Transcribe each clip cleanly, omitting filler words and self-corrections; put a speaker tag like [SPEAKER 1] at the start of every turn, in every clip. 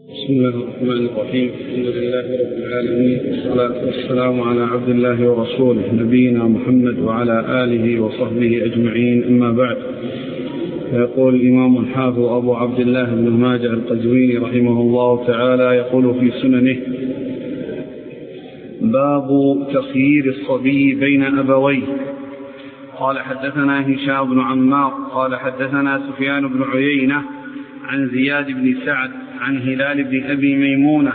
[SPEAKER 1] بسم الله الرحمن الرحيم. الحمد لله رب العالمين، والصلاة والسلام على عبد الله ورسوله نبينا محمد وعلى آله وصحبه أجمعين، أما بعد. يقول الإمام الحافظ أبو عبد الله بن ماجه القزويني رحمه الله تعالى يقول في سننه: باب تخيير الصبي بين أبويه. قال حدثنا هشام بن عمار قال حدثنا سفيان بن عيينة عن زياد بن سعد عن هلال بن أبي ميمونة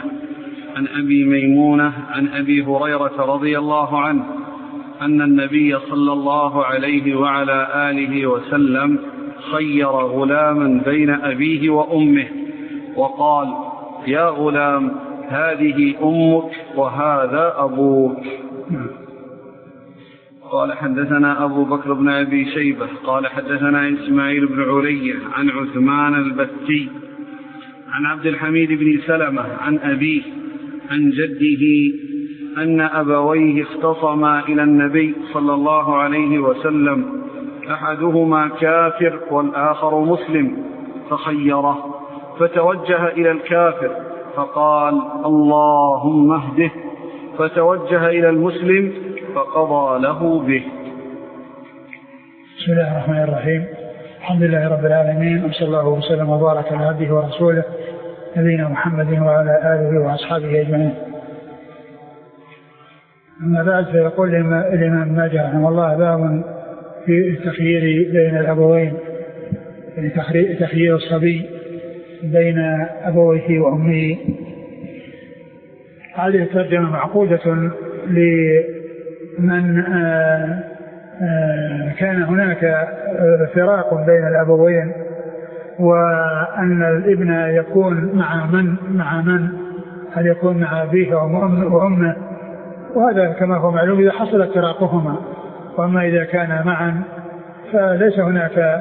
[SPEAKER 1] عن أبي هريرة رضي الله عنه أن النبي صلى الله عليه وعلى آله وسلم خير غلاما بين أبيه وأمه وقال: يا غلام، هذه أمك وهذا أبوك. قال حدثنا أبو بكر بن أبي شيبة قال حدثنا إسماعيل بن علي عن عثمان البتي عن عبد الحميد بن سلمة عن أبيه عن جده أن أبويه اختصما إلى النبي صلى الله عليه وسلم، أحدهما كافر والآخر مسلم، فخيره، فتوجه إلى الكافر فقال: اللهم اهده، فتوجه إلى المسلم فقضى له به.
[SPEAKER 2] بسم الله الرحمن الرحيم. الحمد لله رب العالمين، وصلى الله وسلم وبارك على عبده ورسوله نبينا محمد وعلى آله وأصحابه أجمعين. أما بعد، فيقول الإمام ماجه رحمه الله: باب في التخيير بين الأبوين، يعني تخيير الصبي بين أبويه وأمه. هذه الترجمة معقودة لمن كان هناك فراق بين الأبوين، وأن الابن يكون مع من هل يكون مع أبيه وأمه، وهذا كما هو معلوم إذا حصل فراقهما. وأما إذا كان معا فليس هناك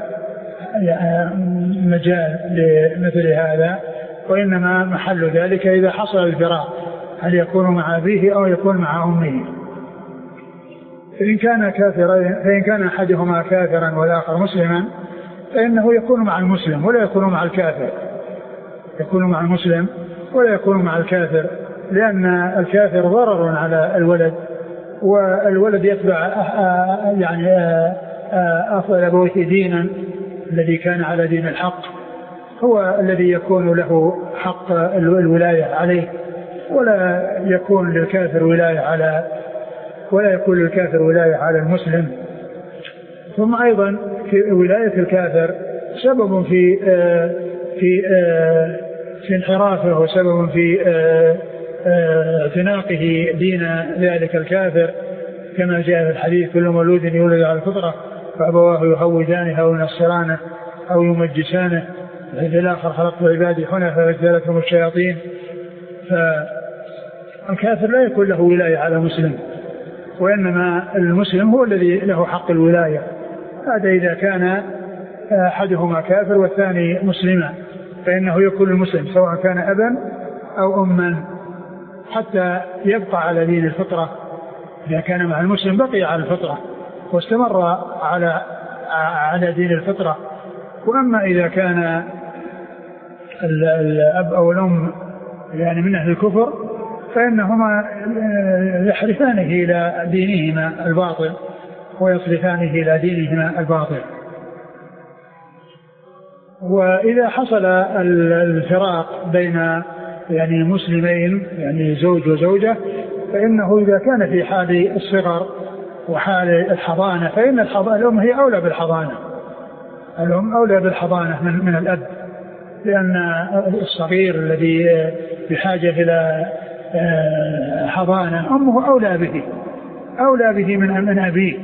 [SPEAKER 2] مجال لمثل هذا، وإنما محل ذلك إذا حصل الفراق، هل يكون مع أبيه أو يكون مع أمه. فإن كان أحدهما كافرا والآخر مسلما فإنه يكون مع المسلم ولا يكون مع الكافر، يكون مع المسلم ولا يكون مع الكافر، لأن الكافر ضرر على الولد، والولد يتبع يعني أفضل أبويه دينا، الذي كان على دين الحق هو الذي يكون له حق الولاية عليه، ولا يكون للكافر ولاية على المسلم. ثم أيضا في ولاية الكافر سبب في انحرافه، وسبب في اعتناقه دين ذلك الكافر، كما جاء في الحديث: كل مولود يولد على الفطرة فأبواه يهودانه أو ينصرانه أو يمجسانه، وفي الآخر: خلقت عبادي حنفاء فاجتالتهم الشياطين. فالكافر لا يكون له ولاية على المسلم، وإنما المسلم هو الذي له حق الولاية. هذا إذا كان أحدهما كافر والثاني مسلما، فإنه يكون المسلم سواء كان أبا أو أما، حتى يبقى على دين الفطرة. إذا كان مع المسلم بقي على الفطرة واستمر على دين الفطرة. وأما إذا كان الأب أو الأم يعني من أهل الكفر فإنهما يحرفانه إلى دينهما الباطل ويصرفانه إلى دينهما الباطل. وإذا حصل الفراق بين يعني مسلمين، يعني زوج وزوجة، فإنه إذا كان في حال الصغر وحال الحضانة فإن الأم هي أولى بالحضانة، الأم أولى بالحضانة من الأب، لأن الصغير الذي بحاجة إلى حضانة أمه أولى به من أبيه.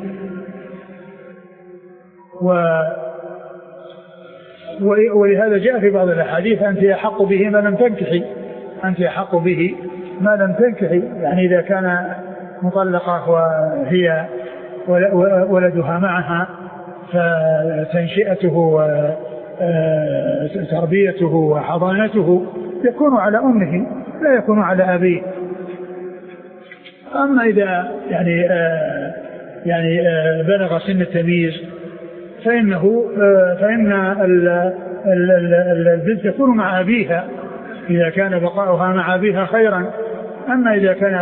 [SPEAKER 2] ولهذا جاء في بعض الأحاديث: أنت أحق به ما لم تنكحي، أنت أحق به ما لم تنكحي. يعني إذا كان مطلقة وهي ولدها معها فتنشئته وتربيته وحضانته يكون على أمه لا يكون على أبيه. أما إذا يعني بلغ سن التمييز فإن البنت تكون مع أبيها إذا كان بقاؤها مع أبيها خيرا. أما إذا كان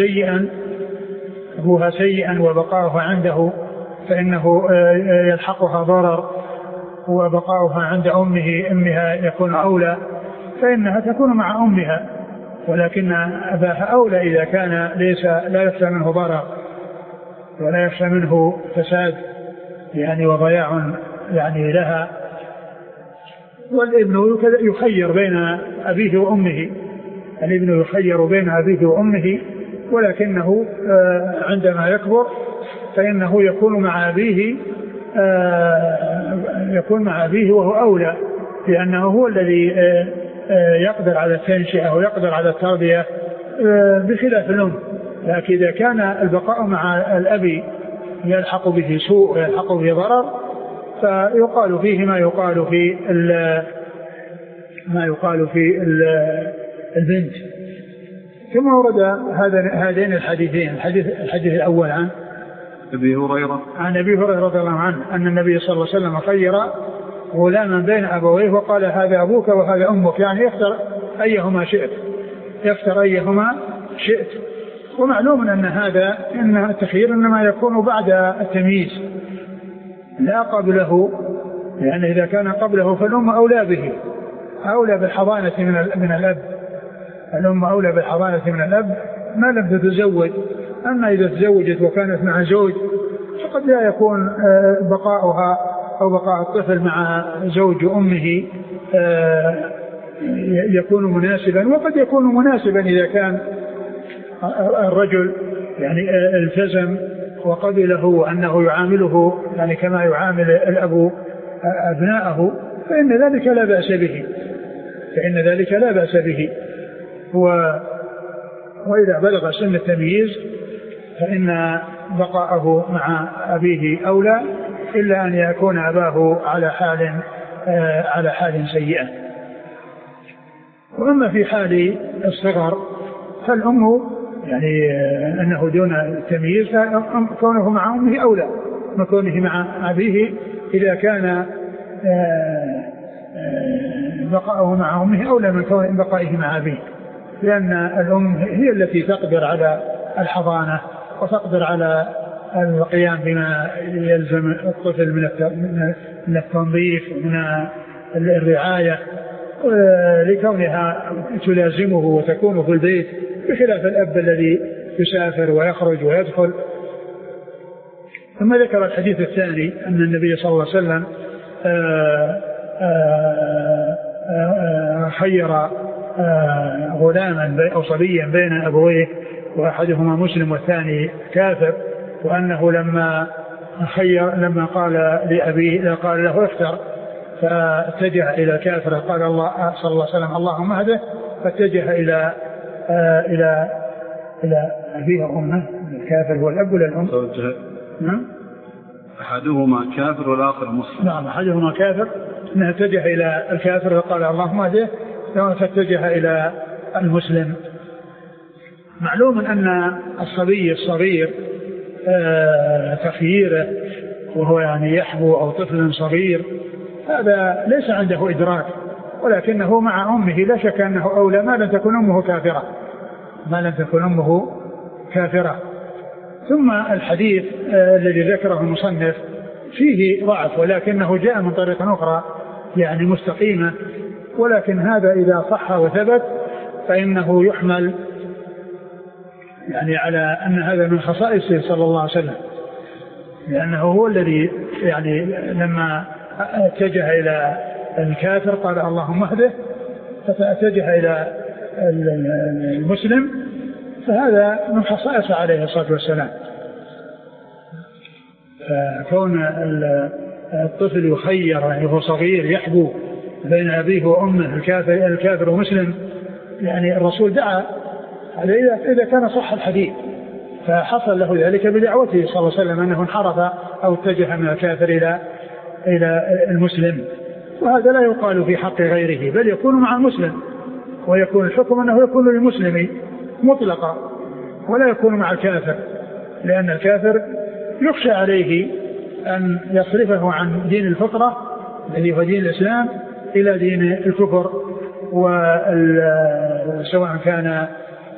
[SPEAKER 2] أبوها سيئا وبقاؤها عنده فإنه يلحقها ضرر، وبقاؤها عند أمها يكون أولى، فإنها تكون مع أمها، ولكن أباها أولى إذا كان لا يخشى منه ضرر ولا يخشى منه فساد يعني وضياع يعني لها. والابن يخير بين أبيه وأمه، الابن يخير بين أبيه وأمه، ولكنه عندما يكبر فإنه يكون مع أبيه وهو أولى، لأنه هو الذي يقدر على التنشئة ويقدر على التربية بخلاف الأم. لكن إذا كان البقاء مع الأب يلحق به سوء ويلحق به ضرر فيقال فيه ما يقال في البنت. ثم ورد هذين الحديثين، الحديث الأول عن
[SPEAKER 1] أبي هريرة
[SPEAKER 2] رضي الله عنه أن النبي صلى الله عليه وسلم خير غلاما بين أبويه وقال هذا أبوك وهذا أمك، يعني اختر أيهما شئت. ومعلوم أن التخيير إنما يكون بعد التمييز لا قبله، لأن إذا كان قبله فالأم أولى به، أولى بالحضانة من الأب. الأم أولى بالحضانة من الأب ما لم تتزوج. أما إذا تزوجت وكانت مع زوج فقد لا يكون بقاؤها أو بقاء الطفل مع زوج أمه يكون مناسبا. وقد يكون مناسبا إذا كان الرجل يعني التزم وقبله أنه يعامله يعني كما يعامل الأب أبناءه، فإن ذلك لا بأس به. وإذا بلغ سن التمييز فإن بقاءه مع أبيه أولى، إلا أن يكون أباه على حال سيئة. وأما في حال الصغر فالأم يعني أنه دون التمييز كونه مع أمه أولى من كونه مع أبيه إذا كان بقاؤه مع أمه أولى من كون بقائه مع أبيه، لأن الأم هي التي تقدر على الحضانة وتقدر على القيام بما يلزم الطفل من التنظيف ومن الرعاية، لكونها تلازمه وتكون في البيت، بخلاف الأب الذي يسافر ويخرج ويدخل. ثم ذكر الحديث الثاني أن النبي صلى الله عليه وسلم خير غلاما أو صبيا بين أبويه وأحدهما مسلم والثاني كافر، وأنه لما قال لأبيه قال له اختر فاتجه إلى الكافر قال الله صلى الله عليه وسلم اللهم اهده، فاتجه إلى أبيه وأمه. الكافر هو الأب ولا الأم؟ نعم
[SPEAKER 1] أحدهما كافر والآخر مسلم.
[SPEAKER 2] نعم أحدهما كافر، أنه اتجه إلى الكافر وقال اللهم اهده، فاتجه إلى المسلم. معلوم أن الصبي الصغير تخييره وهو يعني يحبو أو طفل صغير هذا ليس عنده إدراك، ولكنه مع أمه لا شك أنه أولى ما لم تكن أمه كافرة. ثم الحديث الذي ذكره المصنف فيه ضعف، ولكنه جاء من طريق أخرى يعني مستقيمة، ولكن هذا إذا صح وثبت فإنه يحمل يعني على أن هذا من خصائصه صلى الله عليه وسلم، لأنه هو الذي يعني لما اتجه إلى الكافر قال اللهم اهده، فاتجه إلى المسلم، فهذا من خصائصه عليه الصلاة والسلام. فكون الطفل يخير يعني هو صغير يحبو بين أبيه وأمه الكافر ومسلم، يعني الرسول دعا إذا كان صح الحديث، فحصل له ذلك بدعوته صلى الله عليه وسلم أنه انحرف أو اتجه من الكافر إلى المسلم. وهذا لا يقال في حق غيره، بل يكون مع المسلم، ويكون الحكم أنه يكون للمسلم مطلقا ولا يكون مع الكافر، لأن الكافر يخشى عليه أن يصرفه عن دين الفطرة الذي هو دين الإسلام إلى دين الكفر سواء كان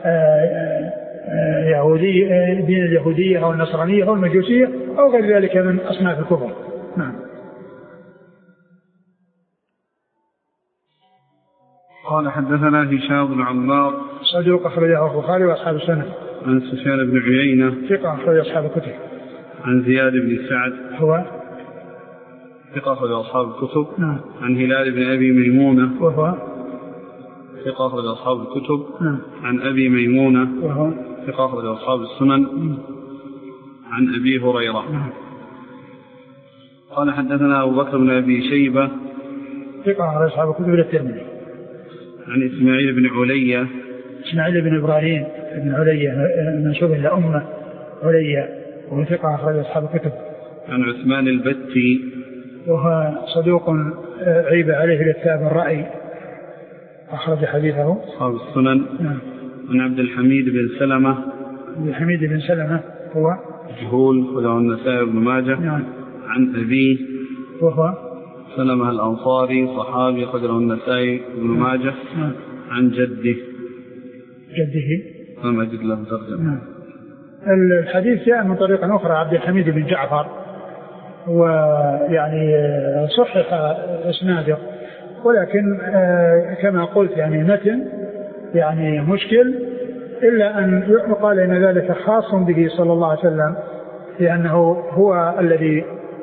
[SPEAKER 2] يهودي دين اليهودية أو النصرانية أو المجوسية أو غير ذلك من أصناف الكفر. نعم.
[SPEAKER 1] قال حدثنا هشام بن عمار
[SPEAKER 2] صدوق أخرجه البخاري وأصحاب السنة.
[SPEAKER 1] عن سفيان بن عيينة
[SPEAKER 2] ثقة أخرج أصحاب الكتب.
[SPEAKER 1] عن زياد بن سعد
[SPEAKER 2] هو
[SPEAKER 1] ثقة أخرج أصحاب الكتب.
[SPEAKER 2] نعم.
[SPEAKER 1] عن هلال بن أبي ميمونة
[SPEAKER 2] وهو
[SPEAKER 1] ثقة أخرج أصحاب الكتب.
[SPEAKER 2] نعم.
[SPEAKER 1] عن أبي ميمونة
[SPEAKER 2] وهو
[SPEAKER 1] ثقة أخرج أصحاب السنن. عن أبي هريرة.
[SPEAKER 2] نعم.
[SPEAKER 1] قال حدثنا أبو بكر بن أبي شيبة
[SPEAKER 2] ثقة أخرج أصحاب الكتب الترمذي.
[SPEAKER 1] عن إسماعيل بن علية
[SPEAKER 2] إسماعيل بن إبراهيم بن علية منسوب إلى أمه علية وهو ثقة أخرج أصحاب الكتب.
[SPEAKER 1] عن عثمان البتي
[SPEAKER 2] وهو صدوق عيب عليه الكتاب الرأي أخرج حديثه
[SPEAKER 1] أصحاب السنن.
[SPEAKER 2] نعم.
[SPEAKER 1] عن عبد الحميد بن سلمة
[SPEAKER 2] عبد الحميد بن سلمة هو
[SPEAKER 1] مجهول وله النسائي بن ماجه.
[SPEAKER 2] نعم.
[SPEAKER 1] عن أبيه
[SPEAKER 2] وهو
[SPEAKER 1] سلمة الأنصاري صحابي قدره النسائي بن ماجه.
[SPEAKER 2] نعم.
[SPEAKER 1] عن جده
[SPEAKER 2] لم
[SPEAKER 1] أجد له ترجمة.
[SPEAKER 2] نعم. الحديث جاء من طريق أخرى عبد الحميد بن جعفر ويعني صحح إسناده ولكن كما قلت يعني متن يعني مشكل إلا أن يقال إن ذلك خاص به صلى الله عليه وسلم لأنه هو الذي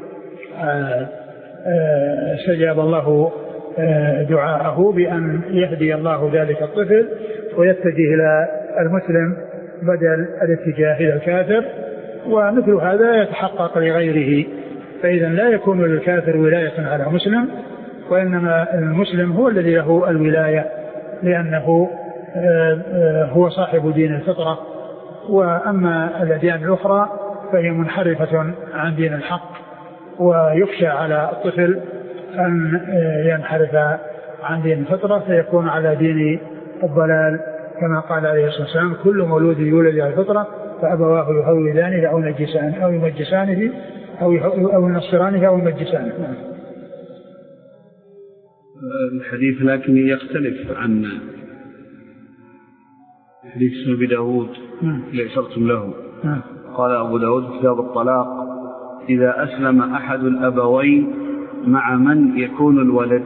[SPEAKER 2] استجاب الله دعاءه بأن يهدي الله ذلك الطفل ويتجه إلى المسلم بدل الاتجاه إلى الكافر ومثل هذا يتحقق لغيره فإذا لا يكون للكافر ولاية على مسلم وإنما المسلم هو الذي له الولاية لأنه هو صاحب دين الفطرة وأما الأديان الأخرى فهي منحرفة عن دين الحق ويخشى على الطفل أن ينحرف عن دين الفطرة فيكون على دين الضلال كما قال عليه الصلاة والسلام كل مولود يولد على الفطرة فأبواه يهودانه أو ينجسانه أو يمجسانه أو ينصرانه أو يمجسانه.
[SPEAKER 1] الحديث لكن يختلف عن حديث أبي داود اللي أشرتم له. قال أبو داود في كتاب الطلاق إذا أسلم أحد الأبوين مع من يكون الولد.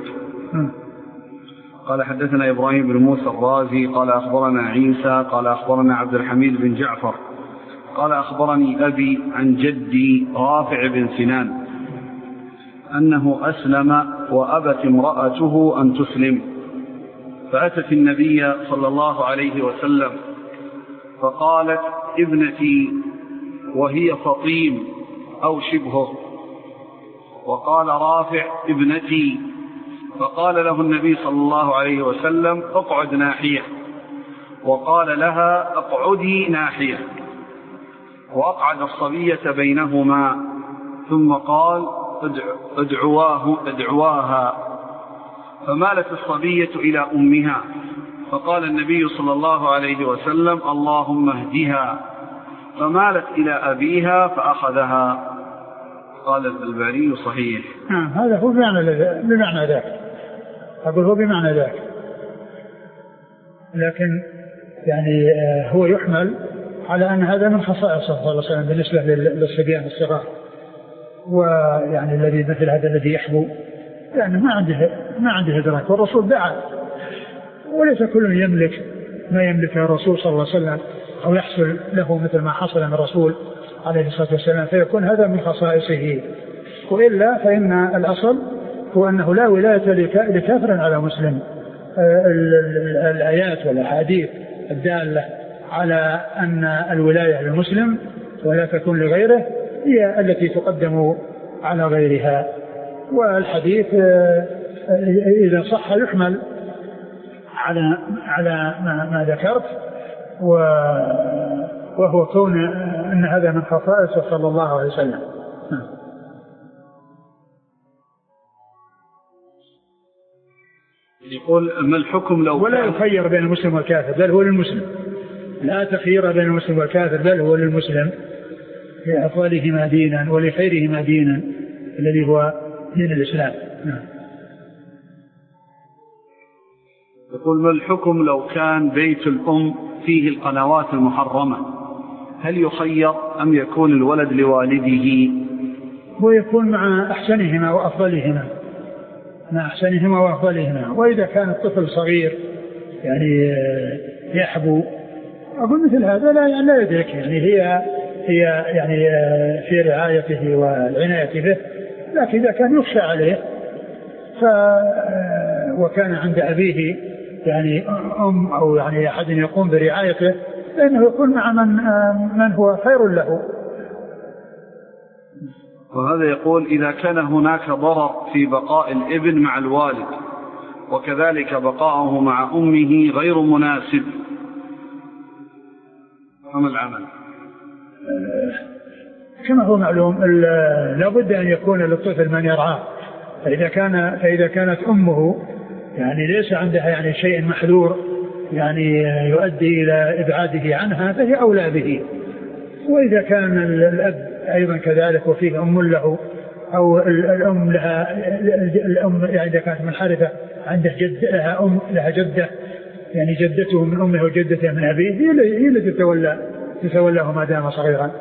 [SPEAKER 1] قال حدثنا إبراهيم بن موسى الرازي قال أخبرنا عيسى قال أخبرنا عبد الحميد بن جعفر قال أخبرني أبي عن جدي رافع بن سنان أنه أسلم وأبت امرأته أن تسلم فأتت النبي صلى الله عليه وسلم فقالت ابنتي وهي فطيم أو شبهه وقال رافع ابنتي فقال له النبي صلى الله عليه وسلم اقعد ناحية وقال لها اقعدي ناحية وأقعد الصبية بينهما ثم قال ادعواها فمالت الصبية إلى أمها فقال النبي صلى الله عليه وسلم اللهم اهدها فمالت إلى أبيها فأخذها. قال الألباني صحيح.
[SPEAKER 2] هذا هو بمعنى ذاك أقول هو بمعنى ذاك لكن يعني هو يحمل على أن هذا من خصائص صلى الله عليه وسلم بالنسبة للصبيان الصغار ويعني الذي مثل هذا الذي يحبو يعني ما عنده إدراك والرسول دعا وليس كل يملك ما يملكه الرسول صلى الله عليه وسلم أو يحصل له مثل ما حصل من الرسول عليه الصلاة والسلام فيكون هذا من خصائصه وإلا فإن الأصل هو أنه لا ولاية لكافر على مسلم. الآيات والأحاديث الدالة على أن الولاية للمسلم ولا تكون لغيره هي التي تقدم على غيرها والحديث إذا صح يحمل على ما ذكرت وهو كون أن هذا من خصائصه صلى الله عليه وسلم.
[SPEAKER 1] يقول ما الحكم لو
[SPEAKER 2] ولا يخير بين المسلم والكافر بل هو للمسلم لا تخير بين المسلم والكافر بل هو للمسلم لأفضلهما دينا ولخيرهما دينا الذي هو دين الإسلام.
[SPEAKER 1] يقول: ما الحكم لو كان بيت الأم فيه القنوات المحرمة، هل يخير أم يكون الولد لوالده؟
[SPEAKER 2] هو يكون مع أحسنهما وأفضلهما. وإذا كان الطفل صغير يعني يحبو، أقول مثل هذا لا يدرك، يعني هي يعني في رعايته والعناية به. لكن إذا كان يخشى عليه وكان عند أبيه يعني أم أو يعني أحد يقوم برعايته، فإنه يكون مع من هو خير له.
[SPEAKER 1] وهذا يقول: إذا كان هناك ضرر في بقاء الابن مع الوالد وكذلك بقاءه مع أمه غير مناسب، فما العمل؟
[SPEAKER 2] كما هو معلوم لا بد أن يكون للطفل من يرعاه. فإذا كانت أمه يعني ليس عندها يعني شيء محذور يعني يؤدي إلى إبعاده عنها، فهي أولى به. وإذا كان الأب أيضا كذلك وفيه أم له أو الأم يعني إذا كانت منحرفة عنده لها جدة، يعني جدته من أمه وجدته من أبيه، هي التي تتولاه ما دام صغيرا.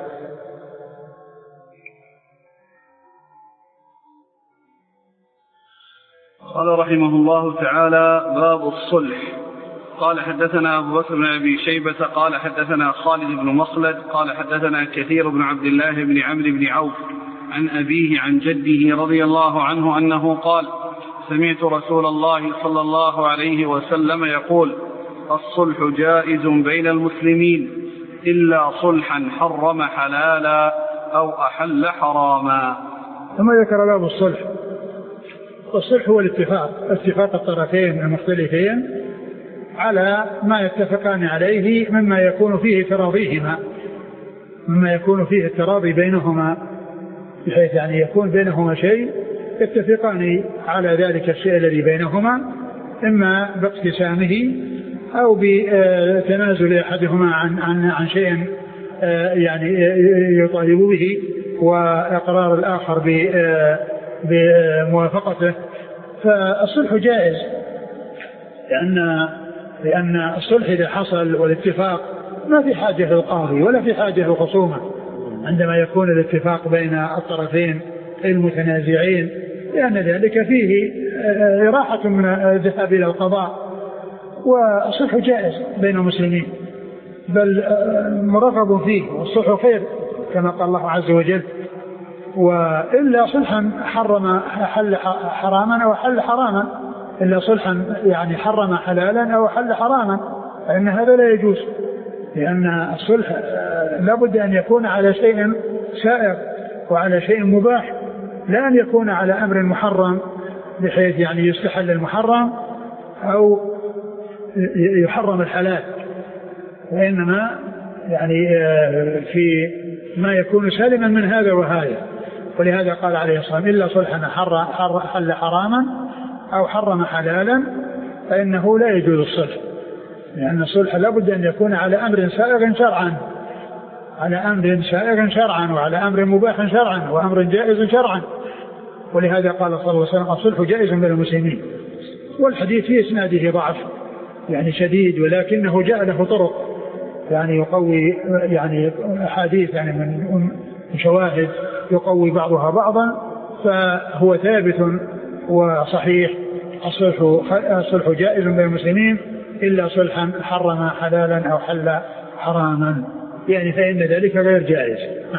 [SPEAKER 1] قال رحمه الله تعالى: باب الصلح. قال: حدثنا أبو بكر بن أبي شيبة قال حدثنا خالد بن مخلد قال حدثنا كثير بن عبد الله بن عمرو بن عوف عن أبيه عن جده رضي الله عنه أنه قال: سمعت رسول الله صلى الله عليه وسلم يقول: الصلح جائز بين المسلمين إلا صلحا حرم حلالا أو أحل حراما.
[SPEAKER 2] ثم ذكر باب الصلح. والصلح هو اتفاق الطرفين المختلفين على ما يتفقان عليه مما يكون فيه التراضي بينهما، بحيث يعني يكون بينهما شيء يتفقان على ذلك الشيء الذي بينهما، إما باقتسامه أو بتنازل أحدهما عن شيء يعني يطالب به وإقرار الآخر بموافقته. فالصلح جائز، لأن الصلح إذا حصل والاتفاق ما في حاجة للقاضي ولا في حاجة للخصومة. عندما يكون الاتفاق بين الطرفين المتنازعين، لأن ذلك فيه راحة من الذهاب إلى القضاء. والصلح جائز بين المسلمين، بل مرغب فيه، والصلح خير كما قال الله عز وجل: وإلا صلحا حل حراما أو حل حراما، إلا صلحا يعني حرم حلالا أو حل حراما، فإن هذا لا يجوز. لأن الصلح لابد أن يكون على شيء سائر وعلى شيء مباح، لا أن يكون على أمر محرم بحيث يعني يستحل المحرم أو يحرم الحلال، وإنما يعني في ما يكون سالما من هذا وهذا. ولهذا قال عليه الصلاة والسلام: إلا صلحا حل حراما أو حرم حلالا فإنه لا يجوز الصلح. لأن الصلح لابد أن يكون على أمر سائغ شرعا، وعلى أمر مباح شرعا، وأمر جائز شرعا. ولهذا قال صلى الله عليه وسلم: الصلح جائز بين المسلمين. والحديث في إسناده ضعف يعني شديد، ولكنه جاء له طرق يعني يقوي يعني أحاديث يعني من شواهد يقوي بعضها بعضا، فهو ثابت وصحيح. الصلح جائز بين المسلمين إلا صلحا حرم حلالا أو حل حراما، يعني فإن ذلك غير جائز.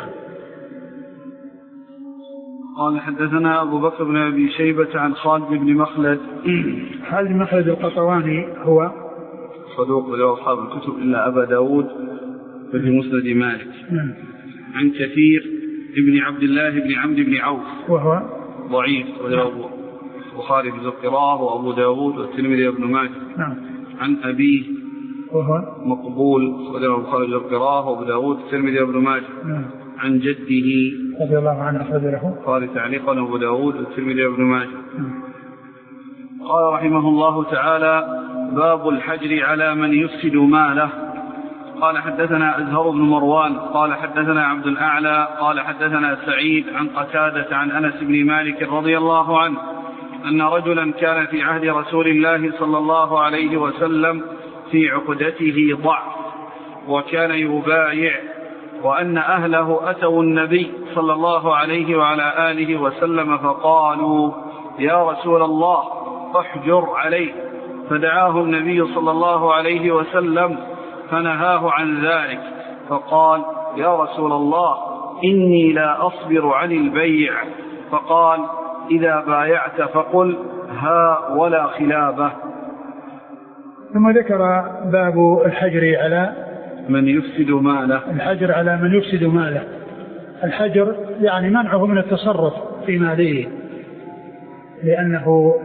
[SPEAKER 1] قال: حدثنا أبو بكر بن أبي شيبة عن خالد بن مخلد.
[SPEAKER 2] خالد بن مخلد القطواني هو
[SPEAKER 1] صدوق وله أصحاب الكتب إلا أبا داود في مسند مالك. عن كثير ابن عبد الله بن عمرو بن عوف وهو ضعيف، وله البخاري في القراءة وأبو داود والترمذي وابن ماجه. عن أبيه وهو مقبول، وله البخاري في القراءة وأبو داود والترمذي وابن ماجه. عن جده
[SPEAKER 2] رضي الله عنه أخرجه
[SPEAKER 1] قال تعليقا أبو داود والترمذي وابن ماجه. قال رحمه الله تعالى: باب الحجر على من يفسد ماله. قال: حدثنا أزهر بن مروان قال حدثنا عبد الأعلى قال حدثنا سعيد عن قتادة عن أنس بن مالك رضي الله عنه أن رجلا كان في عهد رسول الله صلى الله عليه وسلم في عقدته ضعف وكان يبايع، وأن أهله أتوا النبي صلى الله عليه وعلى آله وسلم فقالوا يا رسول الله احجر عليه، فدعاه النبي صلى الله عليه وسلم فنهاه عن ذلك، فقال يا رسول الله إني لا أصبر عن البيع، فقال إذا بايعت فقل ها ولا خلابه.
[SPEAKER 2] ثم ذكر باب الحجر على
[SPEAKER 1] من يفسد ماله.
[SPEAKER 2] الحجر على من يفسد ماله. الحجر يعني منعه من التصرف في ماله، لأنه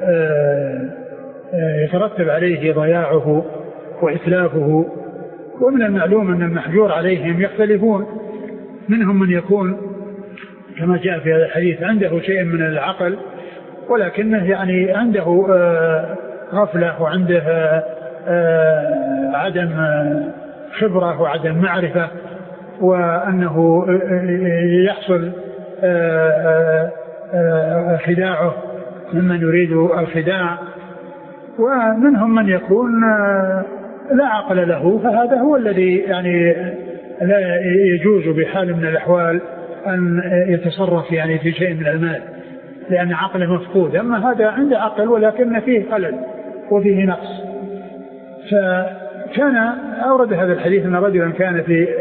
[SPEAKER 2] يترتب عليه ضياعه وإتلافه. ومن المعلوم أن المحجور عليهم يختلفون، منهم من يكون كما جاء في هذا الحديث عنده شيء من العقل، ولكنه يعني عنده غفلة وعنده عدم خبرة وعدم معرفة، وأنه يحصل خداعه ممن يريد الخداع. ومنهم من يكون لا عقل له، فهذا هو الذي يعني لا يجوز بحال من الأحوال أن يتصرف يعني في شيء من المال، لأن عقله مفقود. أما هذا عنده عقل ولكن فيه خلل وفيه نقص. فكان أورد هذا الحديث أن رجلا كان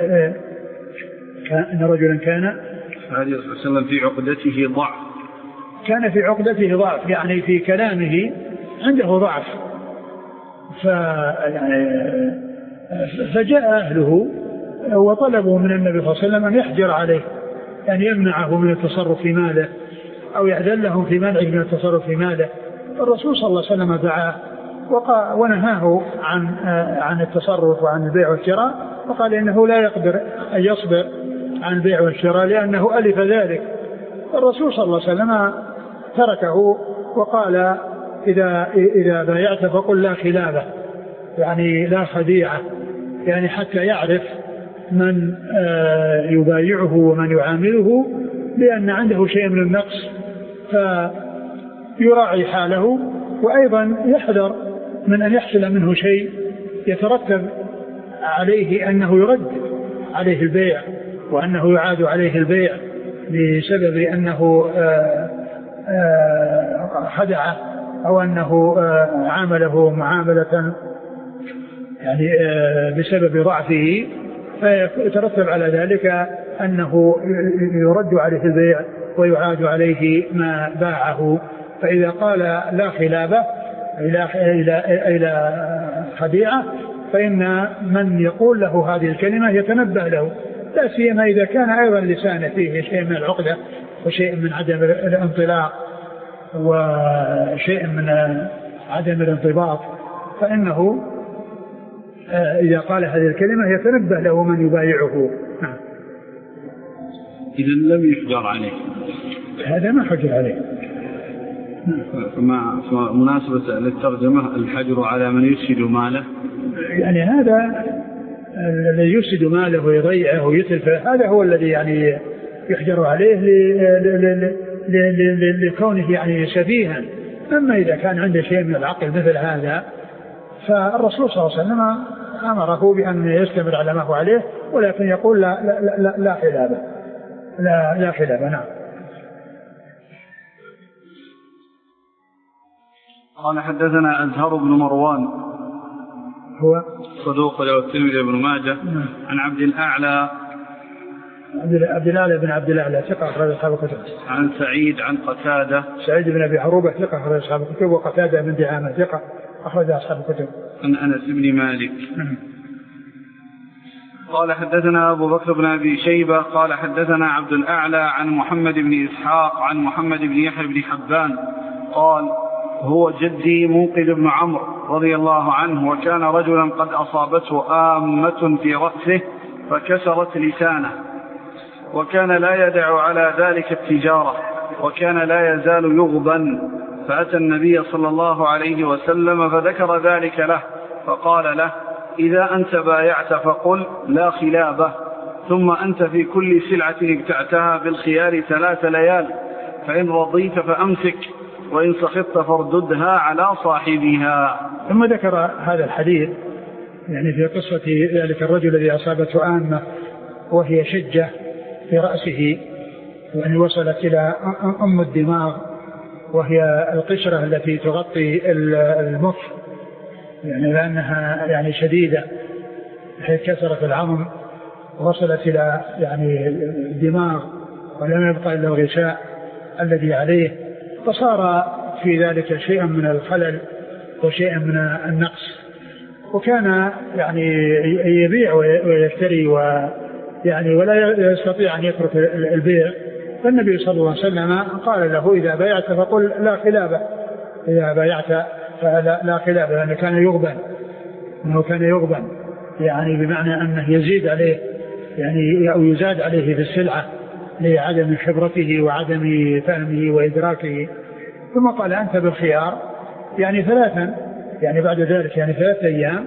[SPEAKER 1] عليه الصلاة والسلام في عقدته ضعف،
[SPEAKER 2] كان في عقدته ضعف يعني في كلامه عنده ضعف. فجاء أهله وطلبوا من النبي صلى الله عليه وسلم أن يحجر عليه، يعني يمنعه من التصرف في ماله أو يأذن لهم في منعه من التصرف في ماله. الرسول صلى الله عليه وسلم دعاه ونهاه عن التصرف وعن البيع والشراء، وقال إنه لا يقدر أن يصبر عن البيع والشراء لأنه ألف ذلك. الرسول صلى الله عليه وسلم تركه وقال إذا بايعت فقل لا خلابة، يعني لا خديعة، يعني حتى يعرف من يبايعه ومن يعامله لأن عنده شيء من النقص فيراعي حاله، وأيضا يحذر من أن يحصل منه شيء يترتب عليه أنه يرد عليه البيع وأنه يعاد عليه البيع بسبب أنه خدعه أو أنه عامله معاملة يعني بسبب ضعفه، فيترتب على ذلك أنه يرد عليه البيع ويعاد عليه ما باعه. فإذا قال لا خلابة إلى خديعة فإن من يقول له هذه الكلمة يتنبه له، لا سيما إذا كان أيضا لسانه فيه شيء من العقدة وشيء من عدم الانطلاق وشيء من عدم الانضباط، فإنه إذا قال هذه الكلمة يتنبه له من يبايعه.
[SPEAKER 1] إذا لم يحجر عليه،
[SPEAKER 2] هذا ما حجر عليه.
[SPEAKER 1] مناسبة للترجمة الحجر على من يفسد ماله،
[SPEAKER 2] يعني هذا الذي يفسد ماله ويضيعه ويتلفه هذا هو الذي يعني يحجر عليه لكونه يعني سفيها. أما إذا كان عنده شيء من العقل مثل هذا فالرسول صلى الله عليه وسلم أمره بأن يستمر على ما هو عليه، ولكن يقول لا خلابة، لا خلابة. نعم.
[SPEAKER 1] قال حدثنا أزهر بن مروان
[SPEAKER 2] هو
[SPEAKER 1] صدوق له الترمذي بن ماجه عن عبد الأعلى
[SPEAKER 2] بن عبد الأعلى ثقة أخرج أصحاب الكتب،
[SPEAKER 1] عن سعيد عن قتادة
[SPEAKER 2] سعيد بن أبي عروبة ثقة أخرج أصحاب الكتب، وقتادة بن دعامة ثقة أخرج أصحاب الكتب،
[SPEAKER 1] عن أنس بن مالك. قال حدثنا أبو بكر بن أبي شيبة قال حدثنا عبد الأعلى عن محمد بن إسحاق عن محمد بن يحيى بن حبان قال هو جدي منقذ بن عمرو رضي الله عنه، وكان رجلا قد أصابته آمة في رأسه فكسرت لسانه، وكان لا يدع على ذلك التجارة، وكان لا يزال يغبن، فأتى النبي صلى الله عليه وسلم فذكر ذلك له، فقال له إذا أنت بايعت فقل لا خلابة، ثم أنت في كل سلعة ابتعتها بالخيار 3 ليال، فإن رضيت فأمسك وإن سخطت فارددها على صاحبها.
[SPEAKER 2] ثم ذكر هذا الحديث يعني في قصة ذلك الرجل الذي أصابته آمة وهي شجة في رأسه، وأن وصلت إلى أم الدماغ وهي القشرة التي تغطي المخ، يعني لأنها يعني شديدة حيث كسرت العظم وصلت إلى يعني الدماغ ولم يبقى إلا الغشاء الذي عليه، فصار في ذلك شيء من الخلل وشيء من النقص، وكان يعني يبيع ويشتري ويعني ولا يستطيع أن يترك البيع. فالنبي صلى الله عليه وسلم قال له إذا بايعت فقل لا خلابة، إذا بايعت فلا خلابة، لأنه كان يغبن يعني بمعنى أنه يزيد عليه يعني أو يزاد عليه في السلعة لعدم خبرته وعدم فهمه وإدراكه. ثم قال أنت بالخيار يعني ثلاثا، يعني بعد ذلك يعني 3 أيام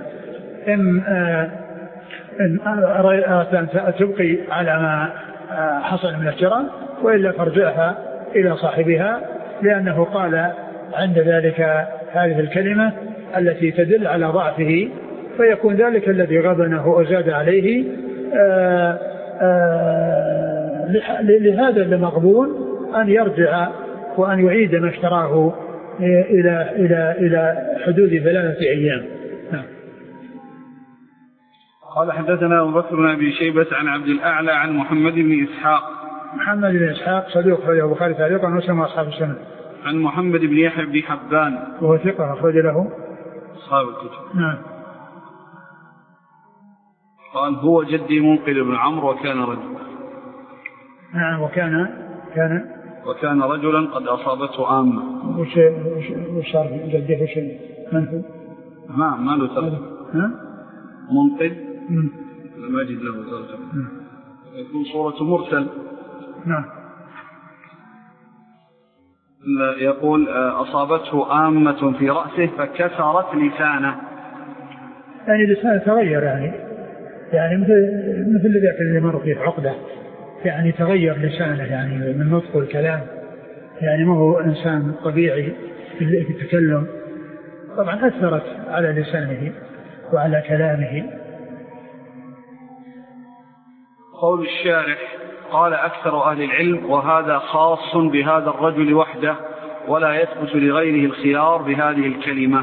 [SPEAKER 2] إن أردت أن تبقي على ما حصل من الشراء وإلا فارجعها إلى صاحبها، لأنه قال عند ذلك هذه الكلمة التي تدل على ضعفه، فيكون ذلك الذي غبنه وزاد عليه لهذا المغبون أن يرجع وأن يعيد ما اشتراه إلى حدود 3 أيام.
[SPEAKER 1] قال حدثنا أبو بكر بن أبي شيبة عن عبد الأعلى عن محمد بن إسحاق.
[SPEAKER 2] محمد بن إسحاق صدوق أخرجه البخاري تعليقا ومسلم وأصحاب السنن.
[SPEAKER 1] عن محمد بن يحيى بن حبان
[SPEAKER 2] وهو ثقة أخرج له
[SPEAKER 1] أصحاب الكتب.
[SPEAKER 2] نعم.
[SPEAKER 1] قال هو جدي منقذ بن عمرو وكان رجلا.
[SPEAKER 2] نعم. وكان
[SPEAKER 1] رجلا قد أصابته آمة.
[SPEAKER 2] وش صار جديه شيء منفذ؟
[SPEAKER 1] ما له ترجمة. منقذ ما يجد له ترجمة. يكون صورة مرسل.
[SPEAKER 2] نعم.
[SPEAKER 1] يقول أصابته آمة في رأسه فكسرت لسانه،
[SPEAKER 2] يعني لسانه تغير يعني مثل ذاك اللي مر فيه عقدة، يعني تغير لسانه يعني من نطق الكلام، يعني ما هو إنسان طبيعي في التكلم، طبعا أثرت على لسانه وعلى كلامه.
[SPEAKER 1] قول الشارح قال أكثر أهل العلم وهذا خاص بهذا الرجل وحده ولا يثبت لغيره الخيار بهذه الكلمة.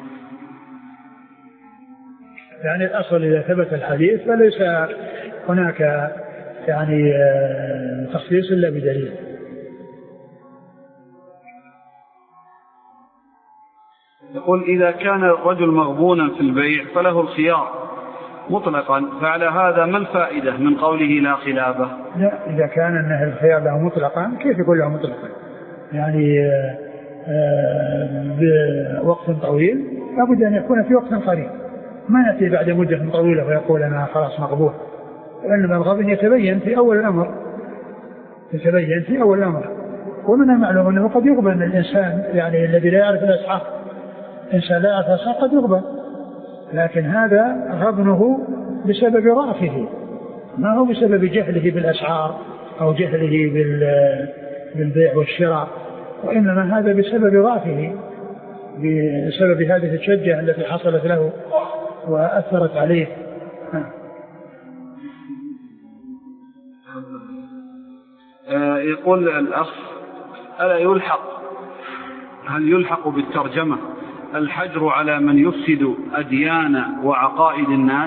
[SPEAKER 2] يعني الأصل إذا ثبت الحديث فليس هناك يعني تخصيص إلا بدليل.
[SPEAKER 1] يقول إذا كان الرجل مغبونا في البيع فله الخيار مطلقا، فعلى هذا ما الفائدة من قوله لا خلابة؟
[SPEAKER 2] لا، إذا كان أنه الخيار له مطلقا كيف يقول له مطلقا؟ يعني بوقت طويل لابد أن يكون في وقت قريب، ما يأتي بعد مدة طويلة ويقول أنا خلاص مغبون، وإنما الغبن يتبين في أول الأمر. ومن المعلوم أنه قد يغبن الإنسان، يعني الذي لا يعرف الأسعار، إنسان لا يعرف الأسعار قد يغبن، لكن هذا غبنه بسبب ضعفه، ما هو بسبب جهله بالأسعار أو جهله بالبيع والشراء، وإنما هذا بسبب ضعفه، بسبب هذه الشجة التي حصلت له وأثرت عليه.
[SPEAKER 1] يقول الأخ هل يلحق بالترجمة الحجر على من يفسد أديان وعقائد الناس؟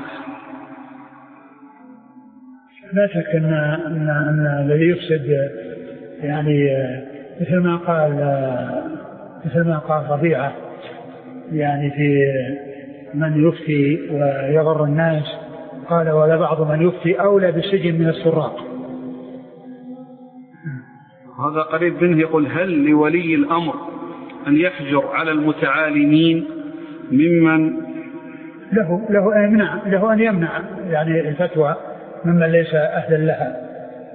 [SPEAKER 2] لا شك أن الذي يفسد يعني مثل ما قال ربيعة يعني في من يفتي ويضر الناس، قال ولا بعض من يفتي أولى بالسجن من السراق.
[SPEAKER 1] هذا قريب منه. يقول هل لولي الأمر أن يحجر على المتعالمين ممن
[SPEAKER 2] له أن يمنع يعني الفتوى ممن ليس أهلا لها؟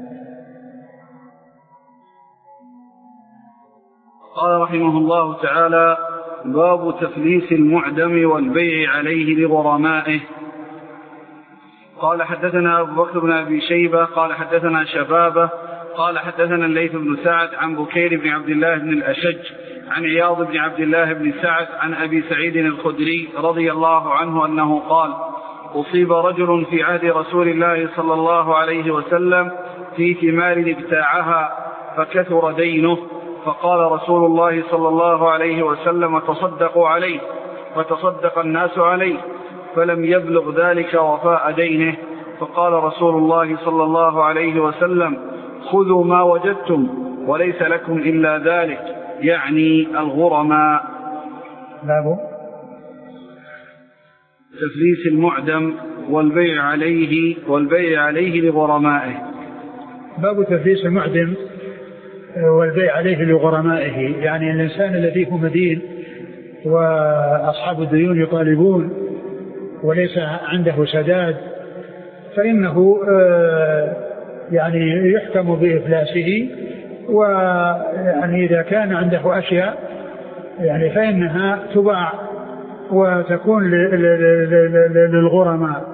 [SPEAKER 1] قال رحمه الله تعالى باب تفليس المعدم والبيع عليه لغرمائه. قال حدثنا أبو بكر بن أبي شيبة قال حدثنا شبابة قال حدثنا الليث بن سعد عن بكير بن عبد الله بن الأشج عن عياض بن عبد الله بن سعد عن أبي سعيد الخدري رضي الله عنه أنه قال: أصيب رجل في عهد رسول الله صلى الله عليه وسلم في ثمار ابتاعها فكثر دينه، فقال رسول الله صلى الله عليه وسلم: تصدقوا عليه، فتصدق الناس عليه، فلم يبلغ ذلك وفاء دينه، فقال رسول الله صلى الله عليه وسلم: خذوا ما وجدتم وليس لكم إلا ذلك، يعني الغرماء.
[SPEAKER 2] باب
[SPEAKER 1] تفليس المعدم والبيع عليه لغرمائه.
[SPEAKER 2] باب تفليس المعدم والبيع عليه لغرمائه، يعني الإنسان الذي هو مدين وأصحاب الديون يطالبون وليس عنده سداد، فإنه يعني يحكم بإفلاسه، ويعني إذا كان عنده أشياء يعني فإنها تباع وتكون للغرماء.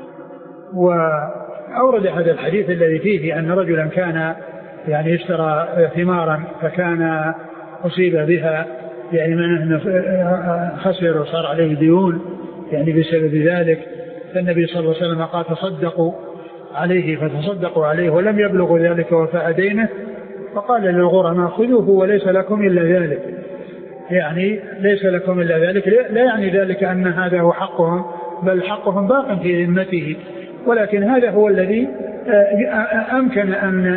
[SPEAKER 2] وأورد هذا الحديث الذي فيه أن رجلا كان يعني اشترى ثمارا فكان أصيب بها، يعني من خسر وصار عليه ديون يعني بسبب ذلك، فالنبي صلى الله عليه وسلم قال: تصدقوا عليه، فتصدقوا عليه ولم يبلغ ذلك وفاء دينه، فقال للغرماء: خذوه وليس لكم إلا ذلك، يعني ليس لكم إلا ذلك، لا يعني ذلك أن هذا هو حقهم، بل حقهم باق في ذمته، ولكن هذا هو الذي أمكن أن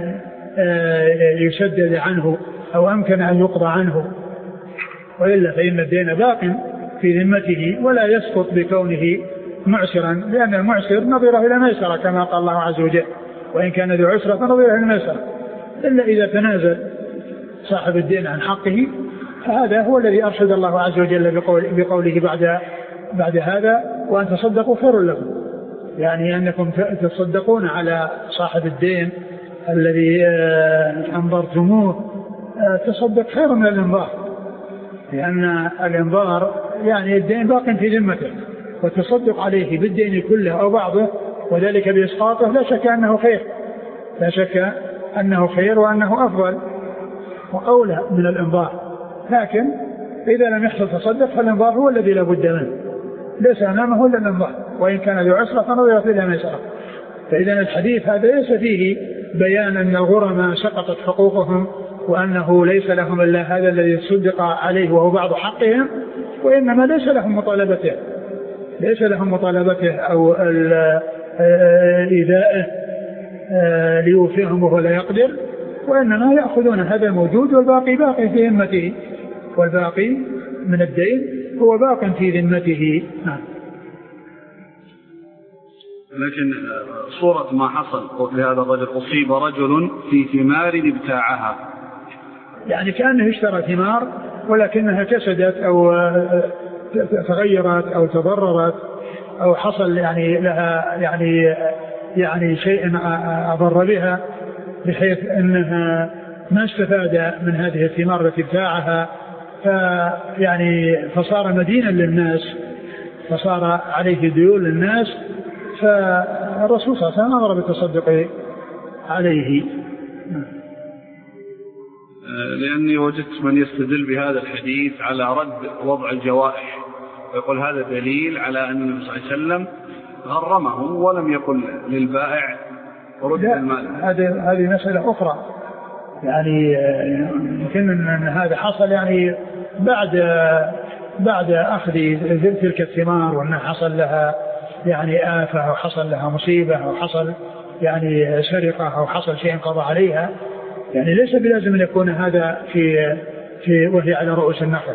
[SPEAKER 2] يسدد عنه أو أمكن أن يقضى عنه، وإلا فإن الدين باق في ذمته ولا يسقط بكونه معسرا، لأن المعسر نظيره إلى ميسرة كما قال الله عز وجل: وإن كان ذو عسرة فنظيره إلى ميسرة، إلا إذا تنازل صاحب الدين عن حقه، فهذا هو الذي أرشد الله عز وجل بقوله بعد هذا: وأن تصدقوا خير لكم، يعني أنكم تصدقون على صاحب الدين الذي أنظرتموه، تصدق خير من الإنظار، لأن الإنظار يعني الدين باق في ذمته، وتصدق عليه بالدين كله أو بعضه وذلك بإسقاطه لا شك أنه خير، لا شك أنه خير وأنه أفضل وأولى من الإنظار. لكن إذا لم يحصل تصدق فالإنظار هو الذي لا بد منه، ليس أمامه إلا الإنظار، وإن كان ذو عسرة فنظرت إلى ميسرة. فإذا الحديث هذا ليس فيه بيان أن الغرماء سقطت حقوقهم وأنه ليس لهم إلا هذا الذي صدق عليه وهو بعض حقهم، وإنما ليس لهم مطالبته أو إيذائه ليوفيهم وهو لا يقدر، وإنما يأخذون هذا الموجود والباقي باقي في ذمته، والباقي من الدين هو باق في ذمته.
[SPEAKER 1] لكن صورة ما حصل لهذا الرجل: أصيب رجل في ثمار ابتاعها،
[SPEAKER 2] يعني كأنه اشترى ثمار ولكنها كسدت أو تغيرت أو تضررت أو حصل يعني لها يعني شيء أضر بها، بحيث أنها ما استفاد من هذه الثمار التي ابتاعها، فصار مدينا للناس، فصار عليه ديون للناس، فالرسول صلى الله عليه وسلم أمر بالتصدق عليه.
[SPEAKER 1] لأني وجدت من يستدل بهذا الحديث على رد وضع الجوائح، ويقول هذا دليل على أن النبي صلى الله عليه وسلم غرمه ولم يقل للبائع رد المال.
[SPEAKER 2] هذه مسألة أخرى، يعني يمكن أن هذا حصل يعني بعد أخذ تلك الثمار، وأنه حصل لها يعني آفة أو حصل لها مصيبة أو حصل يعني سرقة أو حصل شيء قضى عليها، يعني ليس بلازم أن يكون هذا في وهي على رؤوس النخل.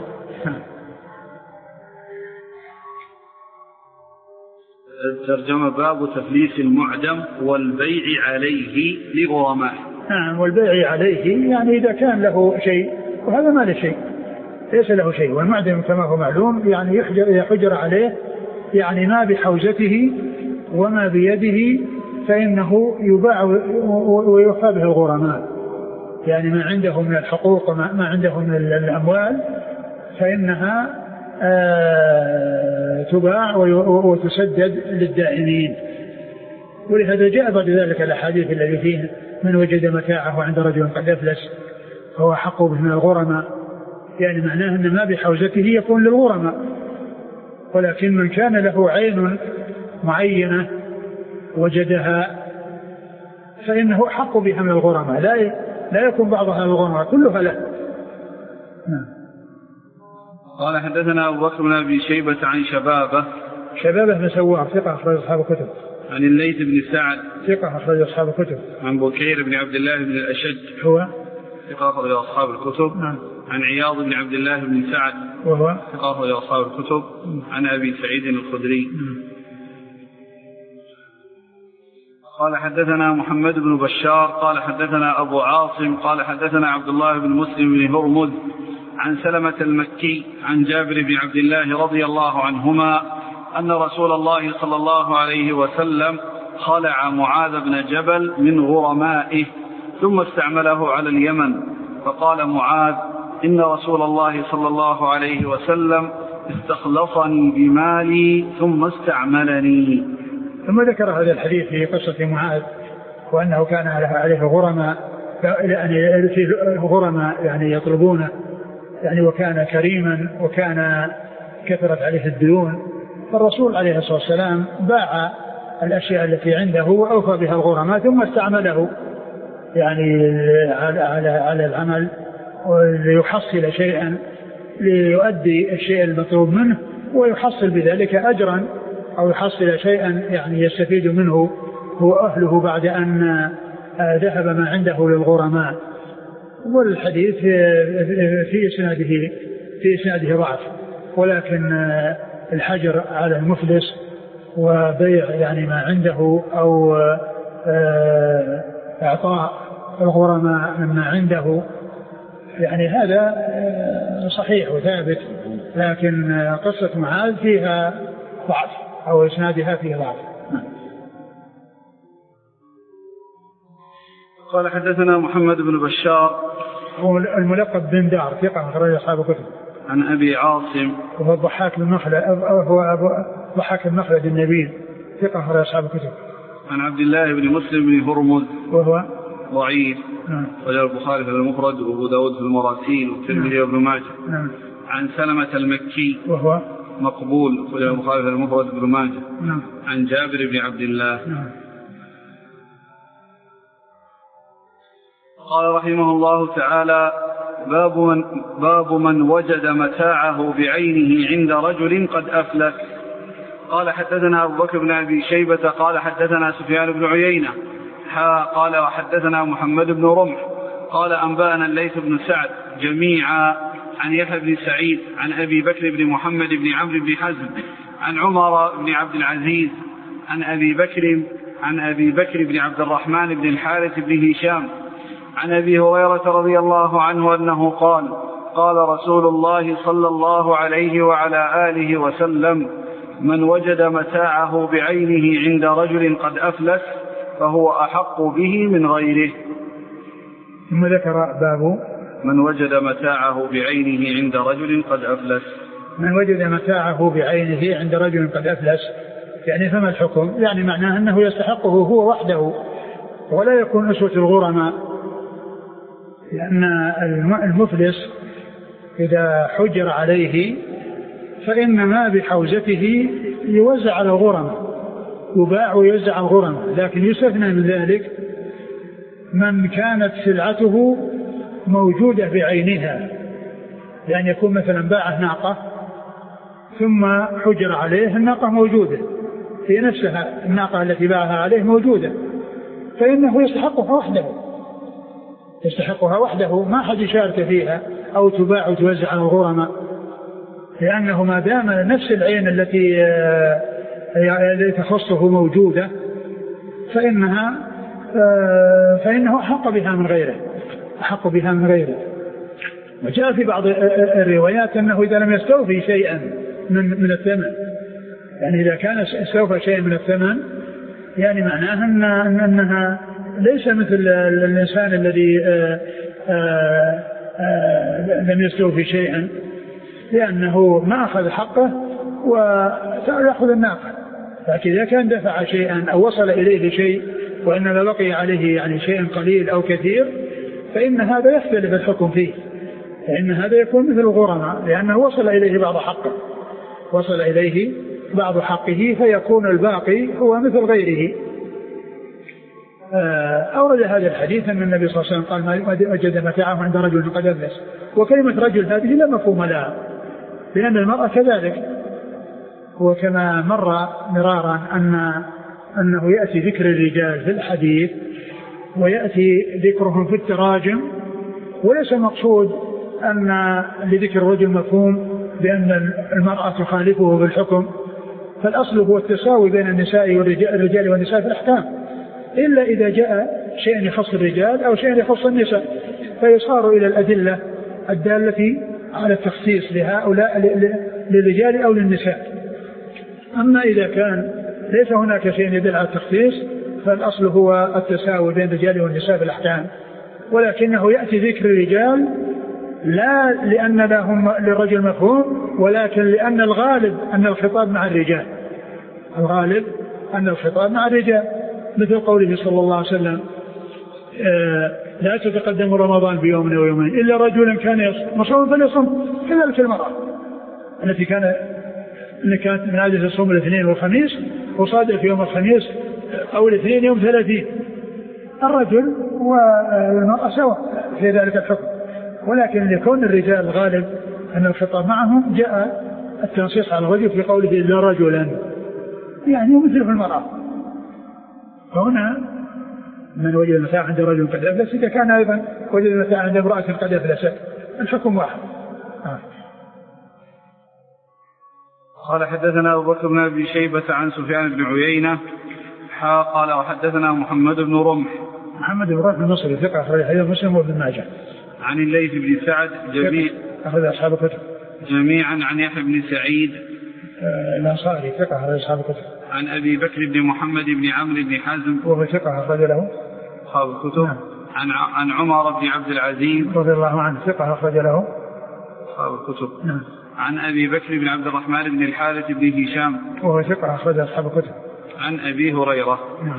[SPEAKER 1] الترجمة: باب تفليس المعدم والبيع عليه لغرمائه.
[SPEAKER 2] نعم، والبيع عليه يعني إذا كان له شيء وهذا ما له شيء، ليس له شيء، والمعدم كما هو معلوم يعني يحجر عليه، يعني ما بحوزته وما بيده فإنه يباع ويوفى به الغرماء، يعني ما عنده من الحقوق وما عنده من الأموال فإنها تباع وتسدد للدائنين. ولهذا جاء بعد ذلك الأحاديث الذي فيه: من وجد متاعه عند رجل قد أفلس فهو حقه من الغرماء، يعني معناه أن ما بحوزته يكون للغرماء، ولكن من كان له عين معينة وجدها فإنه أحق بها من الغرماء، لا يكون بعضها للغرماء كلها له.
[SPEAKER 1] قال حدثنا أبو بكر بن أبي شيبة عن
[SPEAKER 2] شبابه بن سوار ثقة أخرج أصحاب الكتب.
[SPEAKER 1] عن الليث بن سعد
[SPEAKER 2] ثقة أخرج أصحاب الكتب.
[SPEAKER 1] عن بكير بن عبد الله بن الأشج
[SPEAKER 2] هو
[SPEAKER 1] ثقة أخرج أصحاب الكتب. عن عياض بن عبد الله بن سعد
[SPEAKER 2] وهو
[SPEAKER 1] ثقة أخرج أصحاب الكتب. عن أبي سعيد الخدري. قال حدثنا محمد بن بشار قال حدثنا أبو عاصم قال حدثنا عبد الله بن مسلم بن هرمز عن سلمة المكي عن جابر بن عبد الله رضي الله عنهما أن رسول الله صلى الله عليه وسلم خلع معاذ بن جبل من غرمائه ثم استعمله على اليمن، فقال معاذ: إن رسول الله صلى الله عليه وسلم استخلصني بمالي ثم استعملني.
[SPEAKER 2] ثم ذكر هذا الحديث في قصة معاذ وأنه كان عليه غرماء، يعني يطلبونه، يعني وكان كريما وكان كثرت عليه الديون، فالرسول عليه الصلاة والسلام باع الأشياء التي عنده وأوفى بها الغرماء ثم استعمله يعني على العمل ليحصل شيئا، ليؤدي الشيء المطلوب منه ويحصل بذلك أجرا أو يحصل شيئا يعني يستفيد منه هو أهله بعد أن ذهب ما عنده للغرماء. والحديث في إسناده ضعف، ولكن الحجر على المفلس وبيع يعني ما عنده أو إعطاء الغرماء مما عنده يعني هذا صحيح وثابت، لكن قصة معاذ فيها ضعف أو إسنادها فيها ضعف.
[SPEAKER 1] قال حدثنا محمد بن بشار
[SPEAKER 2] هو الملقب بن دار ثقة أخرج أصحاب الكتب.
[SPEAKER 1] عن أبي عاصم
[SPEAKER 2] وهو ضحاك بن مخلد النبيل ثقة أخرج أصحاب الكتب.
[SPEAKER 1] عن عبد الله بن مسلم بن هرمز وهو
[SPEAKER 2] ضعيف،
[SPEAKER 1] وجاء البخاري في المفرد وأبو داود في المراسيل والترمذي وابن ماجه. عن سلمة المكي وهو مقبول، وجاء البخاري في المفرد وابن ماجه. عن جابر بن عبد الله. قال رحمه الله تعالى: باب من وجد متاعه بعينه عند رجل قد أفلت. قال حدثنا أبو بكر بن أبي شيبة قال حدثنا سفيان بن عيينة قال وحدثنا محمد بن رمح قال أنبأنا الليث بن سعد جميعا عن يحيى بن سعيد عن أبي بكر بن محمد بن عمرو بن حزم عن عمر بن عبد العزيز عن أبي بكر بن عبد الرحمن بن الحارث بن هشام عن أبي هريرة رضي الله عنه أنه قال: قال رسول الله صلى الله عليه وعلى آله وسلم: من وجد متاعه بعينه عند رجل قد أفلس فهو أحق به من غيره.
[SPEAKER 2] ثم ذكر باب
[SPEAKER 1] من وجد متاعه بعينه عند رجل قد أفلس.
[SPEAKER 2] من وجد متاعه بعينه عند رجل قد أفلس يعني فما الحكم؟ يعني معناه أنه يستحقه هو وحده ولا يكون أسوة الغرماء، لأن المفلس إذا حجر عليه فإن ما بحوزته يوزع على الغرماء، يباع ويوزع على الغرماء، لكن يستثنى من ذلك من كانت سلعته موجودة بعينها، يعني يكون مثلا باعه ناقة ثم حجر عليه، الناقة موجودة في نفسها، الناقة التي باعها عليه موجودة، فإنه يستحقها وحده ما حد يشارك فيها أو تباع وتوزع على الغرماء، لأنه ما دام نفس العين التي تخصه موجودة فإنه أحق بها من غيره. وجاء في بعض الروايات أنه إذا لم يستوفي شيئا من الثمن، يعني إذا كان استوفى شيئا من الثمن يعني معناها أنها ليس مثل الإنسان الذي لم يستوفي شيئا، لأنه ما أخذ حقه ويأخذ الناقة. لكن إذا كان دفع شيئا أو وصل إليه شيء وإنما بقي عليه يعني شيء قليل أو كثير، فإن هذا يختلف الحكم فيه، فإن هذا يكون مثل الغرماء لأنه وصل إليه بعض حقه فيكون الباقي هو مثل غيره. أورد هذا الحديث أن النبي صلى الله عليه وسلم قال ما وجد متاعه عند رجل قد أفلس، وكلمة رجل هذه لا مفهوم لها لأن المرأة كذلك. وكما مر مرارا أنه يأتي ذكر الرجال في الحديث ويأتي ذكرهم في التراجم، وليس مقصود أن لذكر الرجل مفهوم بأن المرأة تخالفه بالحكم، فالأصل هو التساوي بين النساء والرجال والنساء في الأحكام، إلا إذا جاء شيء يخص الرجال أو شيء يخص النساء فيصار إلى الأدلة الدالة على التخصيص لهؤلاء للرجال أو للنساء. أما إذا كان ليس هناك شيء يدل على التخصيص فالأصل هو التساوي بين الرجال والنساء في الأحكام، ولكنه يأتي ذكر الرجال لا لأن لهم للرجل مفهوم، ولكن لأن الغالب أن الخطاب مع الرجال، مثل قوله صلى الله عليه وسلم لا تتقدم رمضان بيوم أو يومين إلا رجلا كان مصوم فليصم. كذلك المرأة التي كانت من عادة تصوم الاثنين والخميس وصادف يوم الخميس أو الاثنين يوم 30، الرجل والمرأة سواء في ذلك الحكم، ولكن لكون الرجال غالب أن الخطاب معهم جاء التنصيص على الرجل في قوله إلا رجلا، يعني مثل في المرأة. فهنا من وجد المتاع عند رجل قد أفلس إذا كان أيضا وجد المتاع عند امرأة قد أفلست الحكم واحد.
[SPEAKER 1] قال حدثنا أبو بكر بن أبي شيبة عن سفيان بن عيينة قال وحدثنا محمد بن رمح
[SPEAKER 2] المصري ثقة أخرج حديث مسلم وابن ماجه.
[SPEAKER 1] عن الليث بن سعد
[SPEAKER 2] أخرج أصحاب الكتب
[SPEAKER 1] جميعا. عن يحيى بن سعيد
[SPEAKER 2] الأنصاري ثقة أخرج أصحاب الكتب.
[SPEAKER 1] عن أبي بكر بن محمد بن عمرو بن حزم
[SPEAKER 2] وهو ثقة أخرج له
[SPEAKER 1] أصحاب الكتب. عن عمر بن عبد العزيز
[SPEAKER 2] رضي الله عنه ثقة أخرج له
[SPEAKER 1] أصحاب الكتب. عن أبي بكر بن عبد الرحمن بن الحارث بن هشام
[SPEAKER 2] وهو ثقة أخرج أصحاب الكتب.
[SPEAKER 1] عن أبي هريرة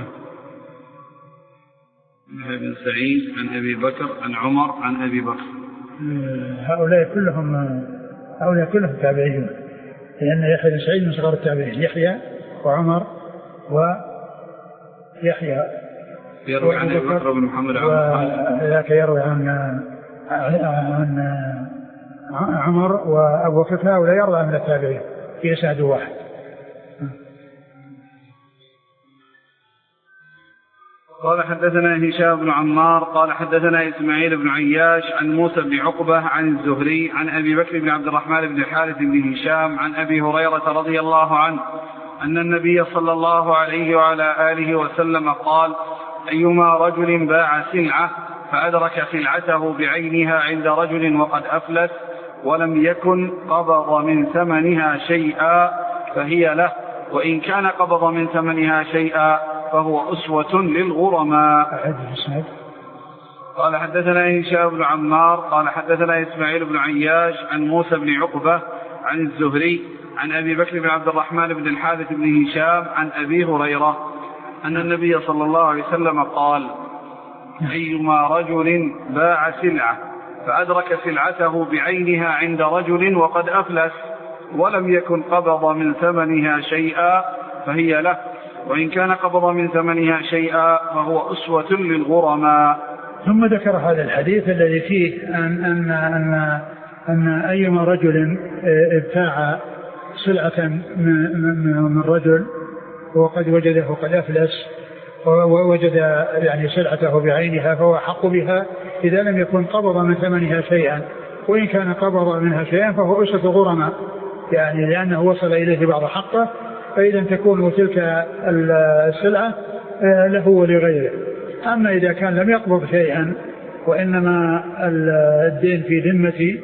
[SPEAKER 1] بن سعيد عن أبي بكر عن عمر عن أبي بكر.
[SPEAKER 2] هؤلاء كلهم تابعين، لأن يحيى بن سعيد من صغار التابعين، يحيى وعمر ويحيى
[SPEAKER 1] يروي عن أبي بكر بن محمد
[SPEAKER 2] وذاك يروي عن عمر وأبو بكر، هؤلاء يروي من التابعين في إسناد واحد.
[SPEAKER 1] قال حدثنا هشام بن عمار قال حدثنا إسماعيل بن عياش عن موسى بن عقبة عن الزهري عن أبي بكر بن عبد الرحمن بن الحارث بن هشام عن أبي هريرة رضي الله عنه أن النبي صلى الله عليه وعلى آله وسلم قال أيما رجل باع سلعة فأدرك سلعته بعينها عند رجل وقد أفلس ولم يكن قبض من ثمنها شيئا فهي له، وإن كان قبض من ثمنها شيئا فهو أسوة للغرماء. قال حدثنا هشام بن عمار قال حدثنا إسماعيل بن عياش عن موسى بن عقبة عن الزهري عن أبي بكر بن عبد الرحمن بن الحارث بن هشام عن أبي هريرة أن النبي صلى الله عليه وسلم قال أيما رجل باع سلعة فأدرك سلعته بعينها عند رجل وقد أفلس ولم يكن قبض من ثمنها شيئا فهي له، وإن كان قبض من ثمنها شيئا فهو أسوة للغرماء.
[SPEAKER 2] ثم ذكر هذا الحديث الذي فيه أن أيما رجل ابتاع سلعة من رجل وقد وجده قد أفلس ووجد يعني سلعته بعينها فهو حق بها إذا لم يكن قبض من ثمنها شيئا، وإن كان قبض منها شيئا فهو أسوة غرماء، يعني لأنه وصل إليه بعض حقه، فإذا تكون تلك السلعة له ولغيره. أما إذا كان لم يقبض شيئا وإنما الدين في ذمة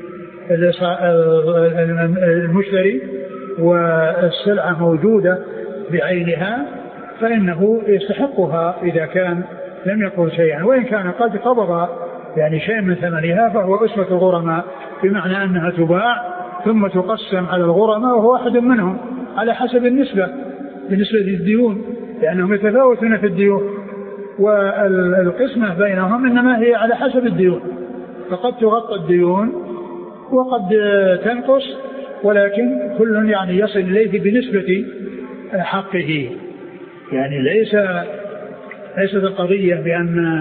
[SPEAKER 2] المشتري والسلعة موجودة بعينها فإنه يستحقها إذا كان لم يقبض شيئا، وإن كان قد قبض يعني شيء من ثمنها فهو أسوة غرماء، بمعنى أنها تباع ثم تقسم على الغرماء وهو واحد منهم على حسب النسبة بالنسبة للديون، لأنهم يتفاوتون في الديون، والقسمة بينهم إنما هي على حسب الديون، فقد تغطى الديون وقد تنقص، ولكن كل يعني يصل إليه بنسبة حقه. يعني ليست القضية بأن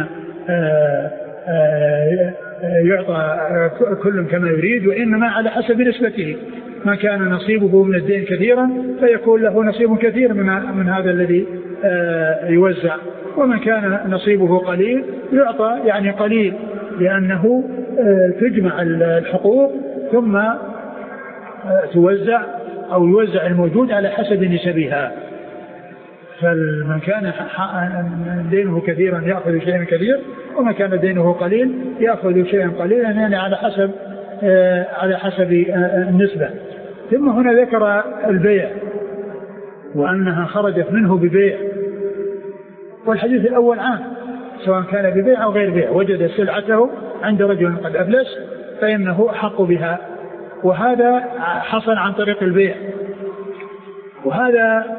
[SPEAKER 2] يعطى كل كما يريد، وإنما على حسب نسبته. ما كان نصيبه من الدين كثيرا فيكون له نصيب كثير من هذا الذي يوزع، ومن كان نصيبه قليل يعطى يعني قليل، لأنه تجمع الحقوق ثم توزع أو يوزع الموجود على حسب نسبها. فمن كان دينه كثيرا يأخذ شيئا كثير، ومن كان دينه قليل يأخذ شيئا قليلا، يعني على حسب النسبة. ثم هنا ذكر البيع وأنها خرجت منه ببيع، والحديث الأول عام سواء كان ببيع أو غير بيع، وجد سلعته عند رجل قد أفلس فإنه أحق بها، وهذا حصل عن طريق البيع. وهذا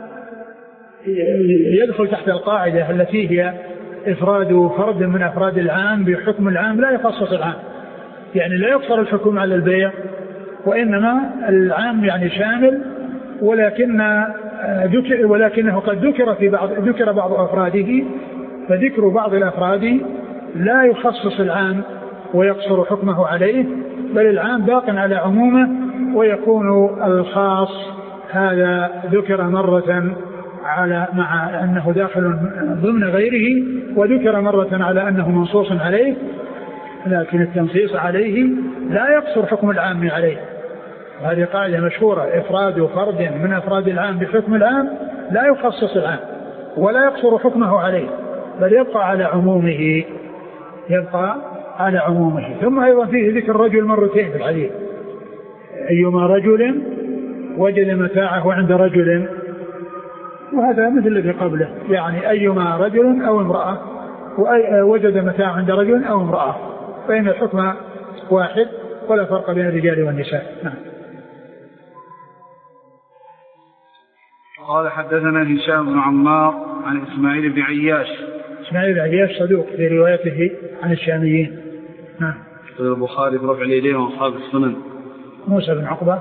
[SPEAKER 2] يدخل تحت القاعدة التي هي إفراد فرد من أفراد العام بحكم العام لا يخصص العام، يعني لا يقصر الحكم على البيع، وإنما العام يعني شامل، ولكنه قد ذكر بعض أفراده، فذكر بعض الأفراد لا يخصص العام ويقصر حكمه عليه، بل العام باق على عمومه، ويكون الخاص هذا ذكر مرة مع أنه داخل ضمن غيره، وذكر مرة على أنه منصوص عليه، لكن التنصيص عليه لا يقصر حكم العام عليه. وهذه قاعدة مشهورة: إفراد فرد من أفراد العام بحكم العام لا يخصص العام ولا يقصر حكمه عليه، بل يبقى على عمومه. ثم أيضا فيه ذكر الرجل مرتين في الحديث: أيما رجل وجد متاعه عند رجل، وهذا مثل الذي قبله، يعني أيما رجل أو امرأة وجد متاع عند رجل أو امرأة، فإن الحكم واحد ولا فرق بين الرجال والنساء. نعم.
[SPEAKER 1] قال حدثنا هشام بن عمار عن إسماعيل بن عياش.
[SPEAKER 2] إسماعيل بن عياش صدوق في روايته عن الشاميين. نعم.
[SPEAKER 1] البخاري في رفع اليدين وأصحاب السنن.
[SPEAKER 2] موسى بن عقبة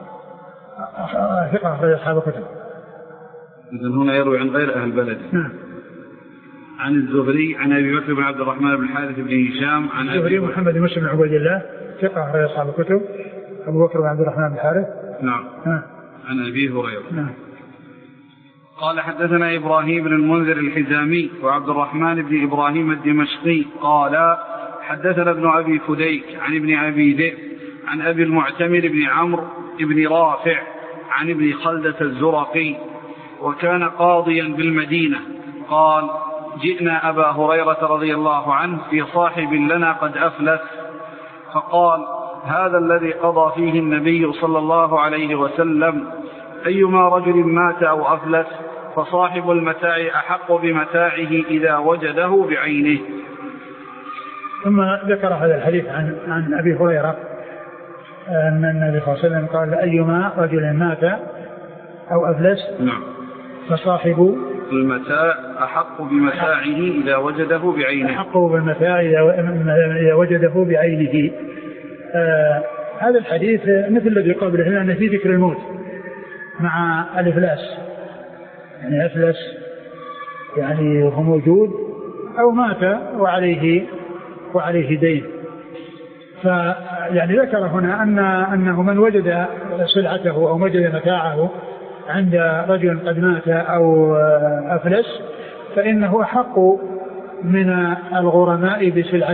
[SPEAKER 2] ثقة أخرج أصحاب الكتب.
[SPEAKER 1] إذن هنا يروي عن غير أهل بلده.
[SPEAKER 2] نعم.
[SPEAKER 1] عن الزهري عن أبي بكر بن عبد الرحمن بن الحارث بن هشام عن
[SPEAKER 2] الزهري محمد بن مسلم بن عبيد الله ثقة أخرج أصحاب الكتب. أبو بكر بن عبد الرحمن بن الحارث.
[SPEAKER 1] نعم. عن أبي هريرة.
[SPEAKER 2] نعم.
[SPEAKER 1] قال حدثنا إبراهيم بن المنذر الحزامي وعبد الرحمن بن إبراهيم الدمشقي قال حدثنا ابن أبي فديك عن ابن أبي ذئب عن أبي المعتمر بن عمرو بن رافع عن ابن خلدة الزرقي وكان قاضيا بالمدينة قال: جئنا أبا هريرة رضي الله عنه في صاحب لنا قد أفلس، فقال: هذا الذي قضى فيه النبي صلى الله عليه وسلم: أيما رجل مات أو أفلس فصاحب المتاع أحق بمتاعه إذا وجده بعينه.
[SPEAKER 2] ثم ذكر هذا الحديث عن أبي هريرة أن النبي صلى الله عليه وسلم قال: أيما رجل مات أو أفلس فصاحب
[SPEAKER 1] المتاع أحق بمتاعه إذا وجده بعينه.
[SPEAKER 2] أحق بالمتاع إذا وجده بعينه. هذا الحديث مثل الذي قبله، لأن في ذكر الموت مع الإفلاس، يعني أفلس يعني هو موجود أو مات وعليه دين. فيعني ذكر هنا أنه من وجد سلعته أو وجد متاعه عند رجل قد مات أو أفلس فإنه أحق من الغرماء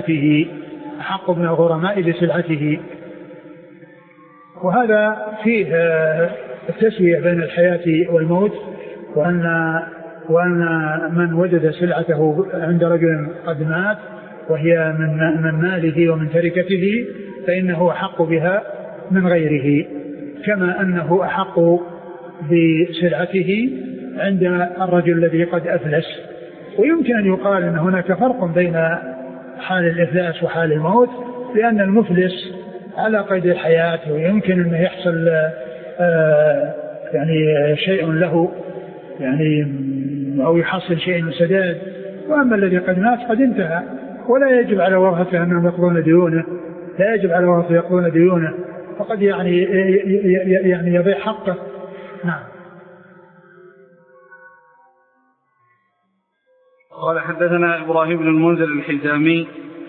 [SPEAKER 2] بسلعته، وهذا فيه التسوية بين الحياة والموت، وأن من وجد سلعته عند رجل قد مات وهي من ماله ومن تركته فإنه أحق بها من غيره، كما أنه أحق بسلعته عند الرجل الذي قد أفلس. ويمكن أن يقال أن هناك فرق بين حال الإفلاس وحال الموت، لأن المفلس على قيد الحياة ويمكن أن يحصل يعني شيء له يعني أو يحصل شيء من سداد، وأما الذي قد مات قد انتهى ولا يجب على ورثته أنهم يقضون ديونه لا يجب على الورثة يقضون ديونه، فقد يعني يضيع حقه. نعم.
[SPEAKER 1] قال حدثنا إبراهيم بن المنذر الحزامي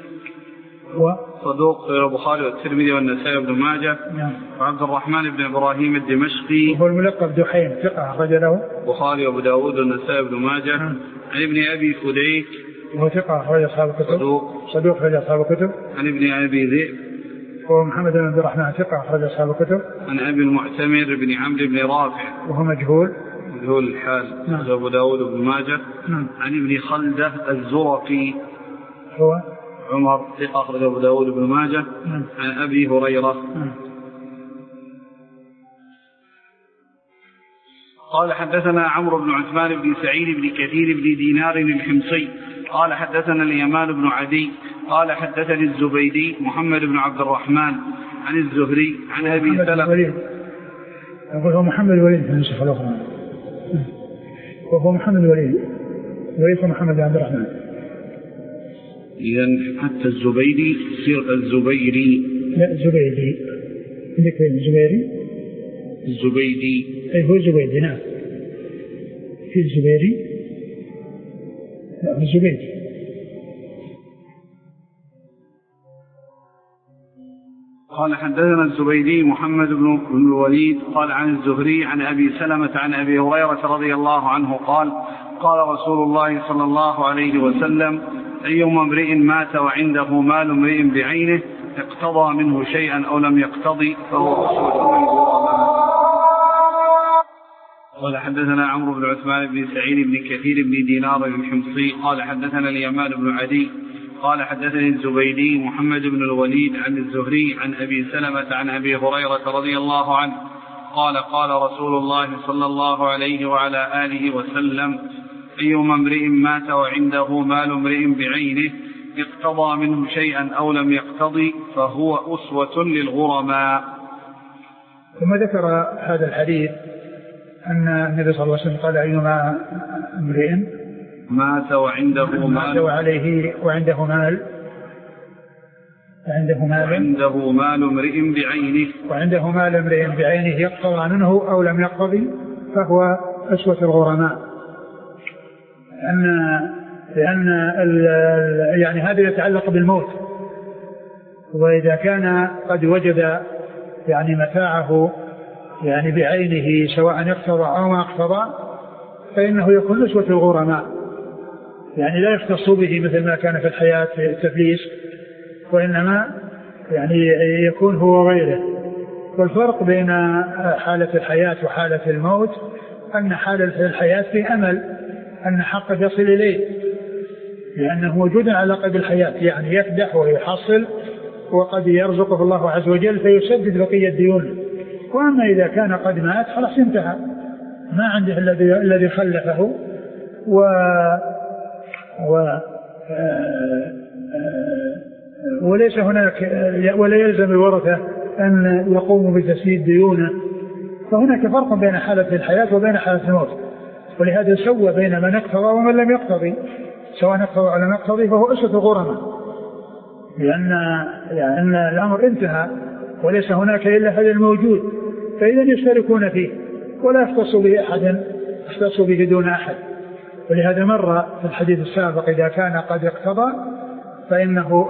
[SPEAKER 1] صدوق في البخاري والترمذي والنسائي وابن ماجه.
[SPEAKER 2] نعم.
[SPEAKER 1] وعبد الرحمن بن إبراهيم الدمشقي
[SPEAKER 2] وهو الملقب دحيم ثقة أخرج له
[SPEAKER 1] البخاري وأبو داود والنسائي وابن ماجه.
[SPEAKER 2] نعم.
[SPEAKER 1] عن ابن أبي فديك
[SPEAKER 2] وهو ثقة أخرج أصحاب الكتب صدوق أخرج أصحاب الكتب.
[SPEAKER 1] عن ابن أبي ذئب
[SPEAKER 2] وهو محمد بن عبد الرحمن ثقة أخرج أصحاب الكتب.
[SPEAKER 1] عن أبي المعتمر بن عمرو بن رافع
[SPEAKER 2] وهو مجهول
[SPEAKER 1] الحال.
[SPEAKER 2] نعم.
[SPEAKER 1] أبو داود وابن ماجه.
[SPEAKER 2] نعم.
[SPEAKER 1] عن ابن خلدة الزرقي
[SPEAKER 2] هو
[SPEAKER 1] عمر ثقة أخرج أبو داود وابن ماجه.
[SPEAKER 2] نعم.
[SPEAKER 1] عن أبي هريرة.
[SPEAKER 2] نعم.
[SPEAKER 1] قال حدثنا عمرو بن عثمان بن سعيد بن كثير بن دينار الحمصي قال حدثنا اليمان بن عدي قال حدثني الزبيدي محمد بن عبد الرحمن عن الزهري عن أبي سلمة.
[SPEAKER 2] هو محمد الوليد في النسخة الأخرى، وهو محمد الوليد وليس محمد بن عبد الرحمن.
[SPEAKER 1] إذن حتى الزبيدي يصير الزبيري.
[SPEAKER 2] لا الزبيدي عندك الزبيري
[SPEAKER 1] الزبيدي.
[SPEAKER 2] أي هو الزبيدي. نعم في الزبيري. لا الزبيدي.
[SPEAKER 1] قال حدثنا الزبيدي محمد بن الوليد قال عن الزهري عن أبي سلمة عن أبي هريرة رضي الله عنه قال قال رسول الله صلى الله عليه وسلم أيما امرئ مات وعنده مال امرئ بعينه اقتضى منه شيئا أو لم يقتضي فهو أسوة من الغرماء. قال حدثنا عمرو بن عثمان بن سعيد بن كثير بن دينار الحمصي قال حدثنا اليمان بن عدي قال حدثني الزبيدي محمد بن الوليد عن الزهري عن أبي سلمة عن أبي هريرة رضي الله عنه قال قال رسول الله صلى الله عليه وعلى آله وسلم أيما امرئ مات وعنده مال امرئ بعينه اقتضى منه شيئا أو لم يقتضي فهو أسوة للغرماء.
[SPEAKER 2] ثم ذكر هذا الحديث أن النبي صلى الله عليه وسلم قال أيما امرئ
[SPEAKER 1] مات وعنده مال
[SPEAKER 2] وعنده مال
[SPEAKER 1] امرئ بعينه
[SPEAKER 2] وعنده مال امرئ بعينه يقتضى منه أو لم يقتضي فهو أسوة الغرماء. لأن يعني هذا يتعلق بالموت، وإذا كان قد وجد يعني متاعه يعني بعينه سواء اقتضى أو ما اقتضى فإنه يكون أسوة الغرماء، يعني لا يختص به مثل ما كان في الحياة في التفليس، وإنما يعني يكون هو غيره. والفرق بين حالة الحياة وحالة الموت أن حالة الحياة في أمل أن حق يصل إليه لأنه موجود على قيد الحياة، يعني يكدح ويحصل وقد يرزقه الله عز وجل فيسدد بقية ديونه. وأما إذا كان قد مات خلاص انتهى، ما عنده الذي خلفه وليس هناك ولا يلزم الورثة أن يقوموا بتسديد ديونه. فهناك فرق بين حالة الحياة وبين حالة الموت، ولهذا سوى بين من اقتضى ومن لم يقتضي، سواء اقتضى أو لم يقتضي فهو أسوة الغرماء، لأن الأمر انتهى وليس هناك إلا هذا الموجود، فإذا يشتركون فيه ولا يختص به أحد، يختص به دون أحد. ولهذا مر في الحديث السابق إذا كان قد اقتضى فإنه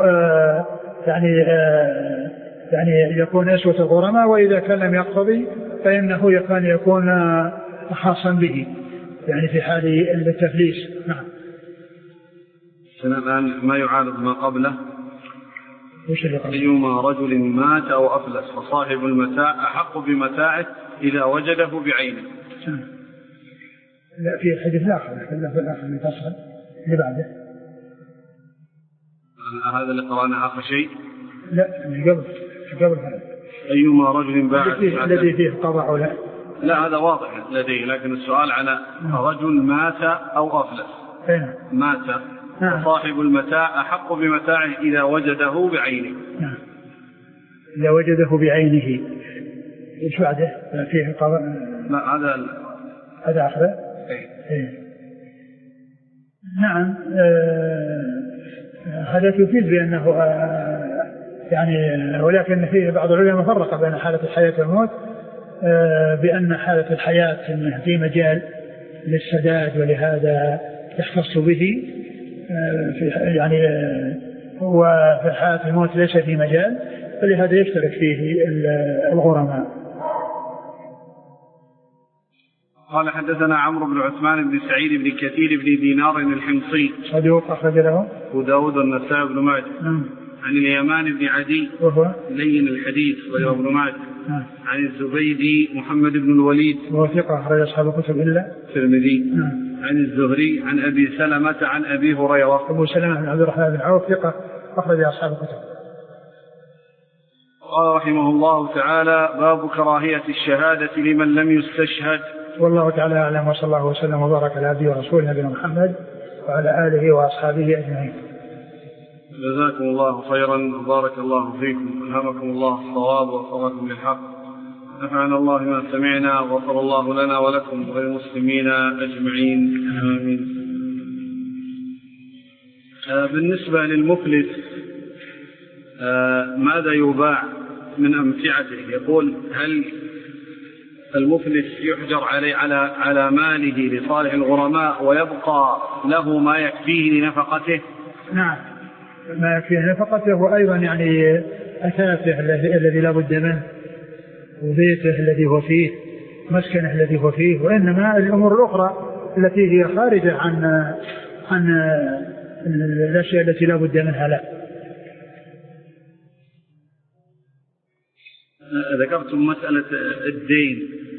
[SPEAKER 2] يعني يكون أسوة الغرماء، وإذا كان لم يقتضي فإنه يكون خاصا به يعني في حال التفليس. نعم.
[SPEAKER 1] الآن ما يعارض ما قبله. أيما رجل مات أو أفلس فصاحب المتاع أحق بمتاعه إذا وجده بعينه.
[SPEAKER 2] لا في الحديث الآخر من فصل اللي بعده.
[SPEAKER 1] هذا اللي قرأنا آخر شيء.
[SPEAKER 2] لا قبل هذا.
[SPEAKER 1] أيما رجل باع
[SPEAKER 2] الذي فيه قضاء ولا.
[SPEAKER 1] لا هذا واضح لديه، لكن السؤال على رجل مات أو أفلس. مات صاحب المتاع أحق بمتاعه إذا وجده بعينه.
[SPEAKER 2] إذا وجده بعينه إيش بعده فيه قضاء؟
[SPEAKER 1] لا
[SPEAKER 2] هذا آخر. نعم. هذا تفيد بأنه يعني ولكن في بعض العلماء فرق بين حالة الحياة والموت، بأن حالة الحياة في مجال للسداد ولهذا يختص به، يعني وفي حالة الموت ليس في مجال، فلهذا يشترك فيه الغرماء.
[SPEAKER 1] قال حدثنا عمرو بن عثمان بن سعيد بن كثير بن دينار الحمصي
[SPEAKER 2] صدوق أخرج له
[SPEAKER 1] أبو داود والنسائي بن ماجه. عن اليمان بن عدي وهو لين الحديث وابن ماجه. عن الزبيدي محمد بن الوليد
[SPEAKER 2] وهو ثقة أخرج أصحاب الكتب إلا
[SPEAKER 1] الترمذي. عن الزهري عن أبي سلمة عن أبي هريرة.
[SPEAKER 2] أبو سلمة بن عبد الرحمن بن عوف ثقة أخرج أصحاب الكتب.
[SPEAKER 1] قال رحمه الله تعالى: باب كراهية الشهادة لمن لم يستشهد.
[SPEAKER 2] والله تعالى أعلم، وصلى الله وسلم وبارك على عبده ورسوله نبينا محمد وعلى آله وأصحابه أجمعين.
[SPEAKER 1] جزاكم الله خيرا وبارك الله فيكم، ألهمكم الله الصواب ووفقكم للحق، نفعنا الله ما سمعنا وغفر الله لنا ولكم وللمسلمين أجمعين، آمين. بالنسبة للمفلس ماذا يباع من أمتعته؟ يقول: هل المفلس يحجر على ماله لصالح الغرماء ويبقى له ما يكفيه لنفقته؟
[SPEAKER 2] نعم، ما يكفيه لنفقته، وأيضا يعني أثاثه الذي لا بد منه، وبيته الذي هو فيه، مسكنه الذي هو فيه، وإنما الأمور الأخرى التي هي خارجة عن الأشياء التي لا بد منها لا.
[SPEAKER 1] ذكرتم مسألة الدين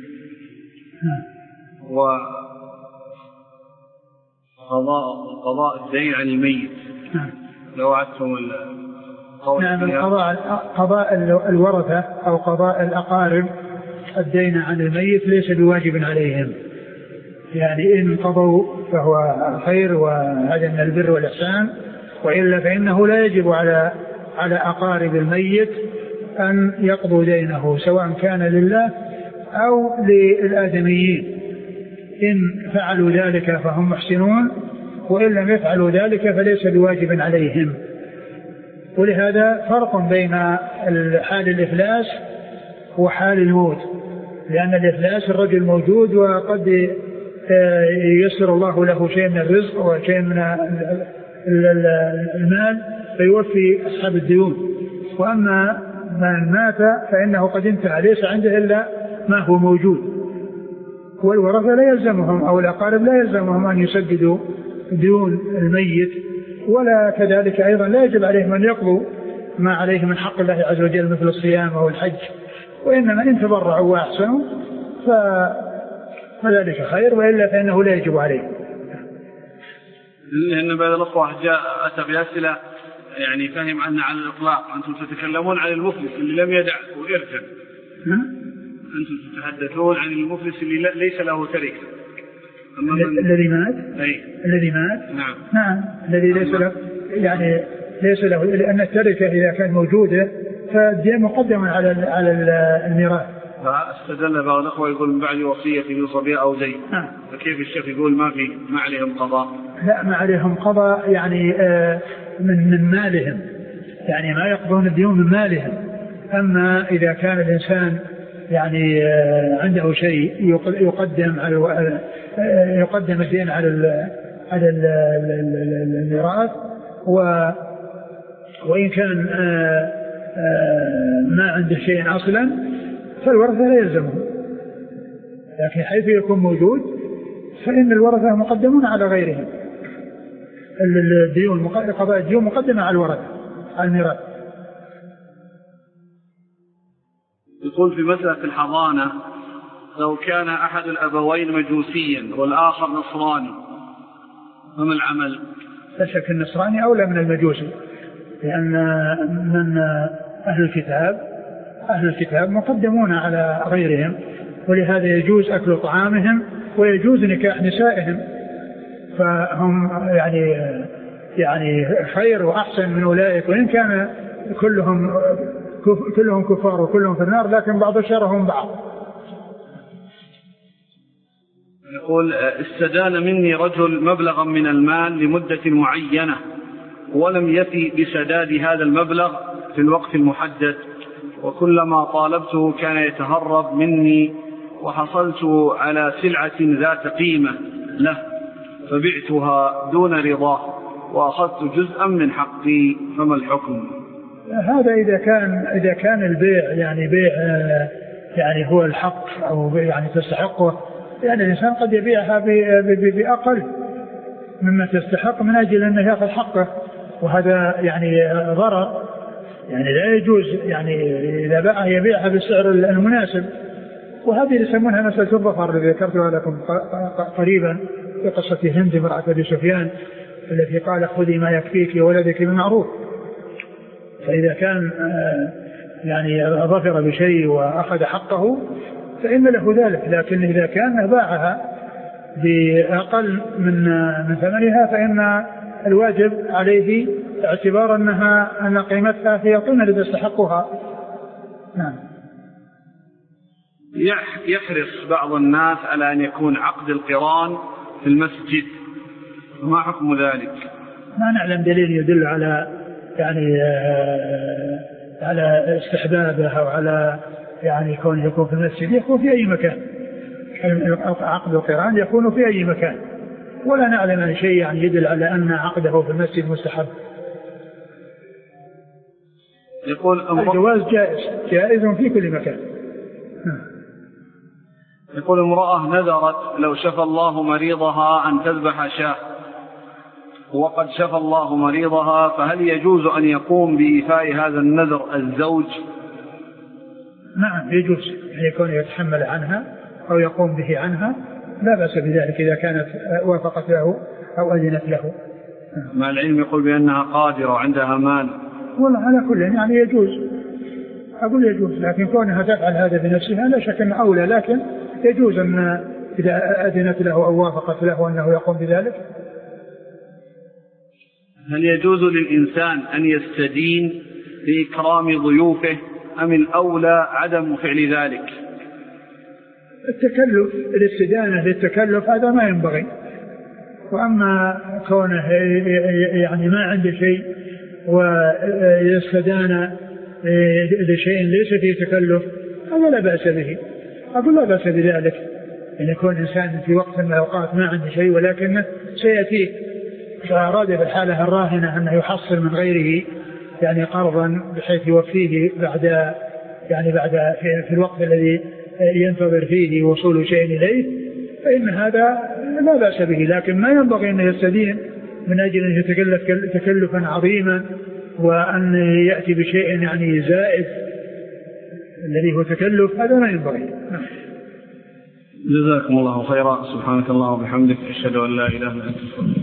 [SPEAKER 1] وقضاء الدين عن الميت، لو عدتم القول.
[SPEAKER 2] نعم، قضاء الورثة أو قضاء الأقارب الدين عن الميت ليس بواجب عليهم، يعني إن قضوا فهو خير وهذا من البر والإحسان، وإلا فإنه لا يجب على أقارب الميت أن يقضوا دينه، سواء كان لله أو للآدميين. إن فعلوا ذلك فهم محسنون، وإن لم يفعلوا ذلك فليس بواجب عليهم. ولهذا فرق بين حال الإفلاس وحال الموت، لأن الإفلاس الرجل موجود وقد ييسر الله له شيء من الرزق وشيء من المال فيوفي أصحاب الديون، وأما من مات فإنه قد انتهى، ليس عنده إلا ما هو موجود. والورثة لا يلزمهم أو الأقارب لا يلزمهم أن يسددوا ديون الميت، ولا كذلك أيضا لا يجب عليهم أن يقضوا ما عليه من حق الله عز وجل مثل الصيام أو الحج، وإنما إن تبرعوا وأحسنوا فذلك خير، وإلا فإنه لا يجب عليه.
[SPEAKER 1] لأن بعض الأخوة أتى بأسئلة يعني فهم عنها على الإطلاق. أنتم تتكلمون عن المفلس اللي لم يدع وإرثا، أنتم تتحدثون عن المفلس اللي ليس له تركة.
[SPEAKER 2] الذي مات؟ الذي مات؟ نعم، الذي ليس له، يعني ليس له، لأن التركة إذا كان موجودة فالدين مقدم على الميراث.
[SPEAKER 1] فاستدل بعض الأخوة يقول من بعد وصية يوصى بها أو دين، فكيف الشيخ يقول ما عليهم قضاء؟
[SPEAKER 2] لا، ما عليهم قضاء، يعني من مالهم، يعني ما يقضون الديون من مالهم. أما إذا كان الإنسان يعني عنده شيء يقدم الدين على الميراث، وإن كان ما عنده شيء أصلا فالورثة لا يلزمهم، لكن حيث يكون موجود فإن الورثة مقدمون على غيرهم. الديون قضاء الديون مقدمة على الورثة على الميراث.
[SPEAKER 1] يقول في مسألة الحضانة: لو كان أحد الأبوين مجوسيا والآخر نصراني فما العمل؟
[SPEAKER 2] لا شك النصراني أولى من المجوسي، لأن من أهل الكتاب مقدمون على غيرهم، ولهذا يجوز أكل طعامهم ويجوز نكاح نسائهم، فهم يعني خير وأحسن من أولئك، وإن كان كلهم كفار وكلهم في النار، لكن بعض شرهم بعض.
[SPEAKER 1] يقول: استدان مني رجل مبلغا من المال لمدة معينة ولم يفي بسداد هذا المبلغ في الوقت المحدد، وكلما طالبته كان يتهرب مني، وحصلت على سلعة ذات قيمة له فبعتها دون رضاه وأخذت جزءا من حقي، فما الحكم؟
[SPEAKER 2] هذا إذا كان البيع يعني بيع يعني هو الحق أو يعني تستحقه، يعني الإنسان قد يبيعها بأقل مما تستحق من أجل أنه يأخذ حقه، وهذا يعني ضرر، يعني لا يجوز يعني إذا باعها يبيعها بالسعر المناسب. وهذه يسمونها مسألة الظفر الذي ذكرتها لكم قريبا في قصة هند امرأة أبي سفيان التي قال خذي ما يكفيك ولدك بمعروف. فإذا كان يعني ظفر بشيء وأخذ حقه فإن له ذلك، لكن إذا كان باعها بأقل من ثمنها فإن الواجب عليه اعتبار أن قيمتها هي قيمة التي تستحقها. نعم.
[SPEAKER 1] يحرص بعض الناس على أن يكون عقد القران في المسجد، وما حكم ذلك؟
[SPEAKER 2] ما نعلم دليل يدل على يعني على استحبابه أو على يعني كون يكون في المسجد، يكون في أي مكان. عقد القران يكون في أي مكان، ولا نعلم عن شيء يعني يدل على أن عقده في المسجد مستحب.
[SPEAKER 1] يقول
[SPEAKER 2] الجواز جائز في كل مكان.
[SPEAKER 1] يقول امرأة نذرت لو شفى الله مريضها أن تذبح شاة، وقد شفى الله مريضها، فهل يجوز أن يقوم بإيفاء هذا النذر الزوج؟
[SPEAKER 2] نعم يجوز أن يكون يتحمل عنها أو يقوم به عنها، لا بأس بذلك إذا كانت وافقت له أو أذنت له.
[SPEAKER 1] مع العلم يقول بأنها قادرة وعندها مال.
[SPEAKER 2] والله على كل يعني يجوز، أقول يجوز، لكن كونها تفعل هذا بنفسها لا شك أن أولى، لكن يجوز أن إذا أذنت له أو وافقت له أنه يقوم بذلك.
[SPEAKER 1] هل يجوز للإنسان أن يستدين لإكرام ضيوفه أم الأولى عدم فعل ذلك؟
[SPEAKER 2] التكلف، الاستدانة للتكلف هذا ما ينبغي، وأما كونه يعني ما عنده شيء ويستدان لشيء ليس فيه تكلف هذا لا بأس به، أقول لا بأس بذلك أن يكون إنسان في وقت من الأوقات ما عنده شيء ولكنه سيأتيه، فأراد في الحالة الراهنة أنه يحصل من غيره يعني قرضا بحيث يوفيه بعد في الوقت الذي ينتظر فيه وصول شيء إليه، فإن هذا لا بأس به، لكن ما ينبغي أن يستدين من أجل أن يتكلف تكلفا عظيما وأن يأتي بشيء يعني زائد الذي هو تكلف، هذا ما ينبغي.
[SPEAKER 1] جزاكم الله خيرا. سبحانك اللهم وبحمدك، أشهد أن لا إله إلا أنت.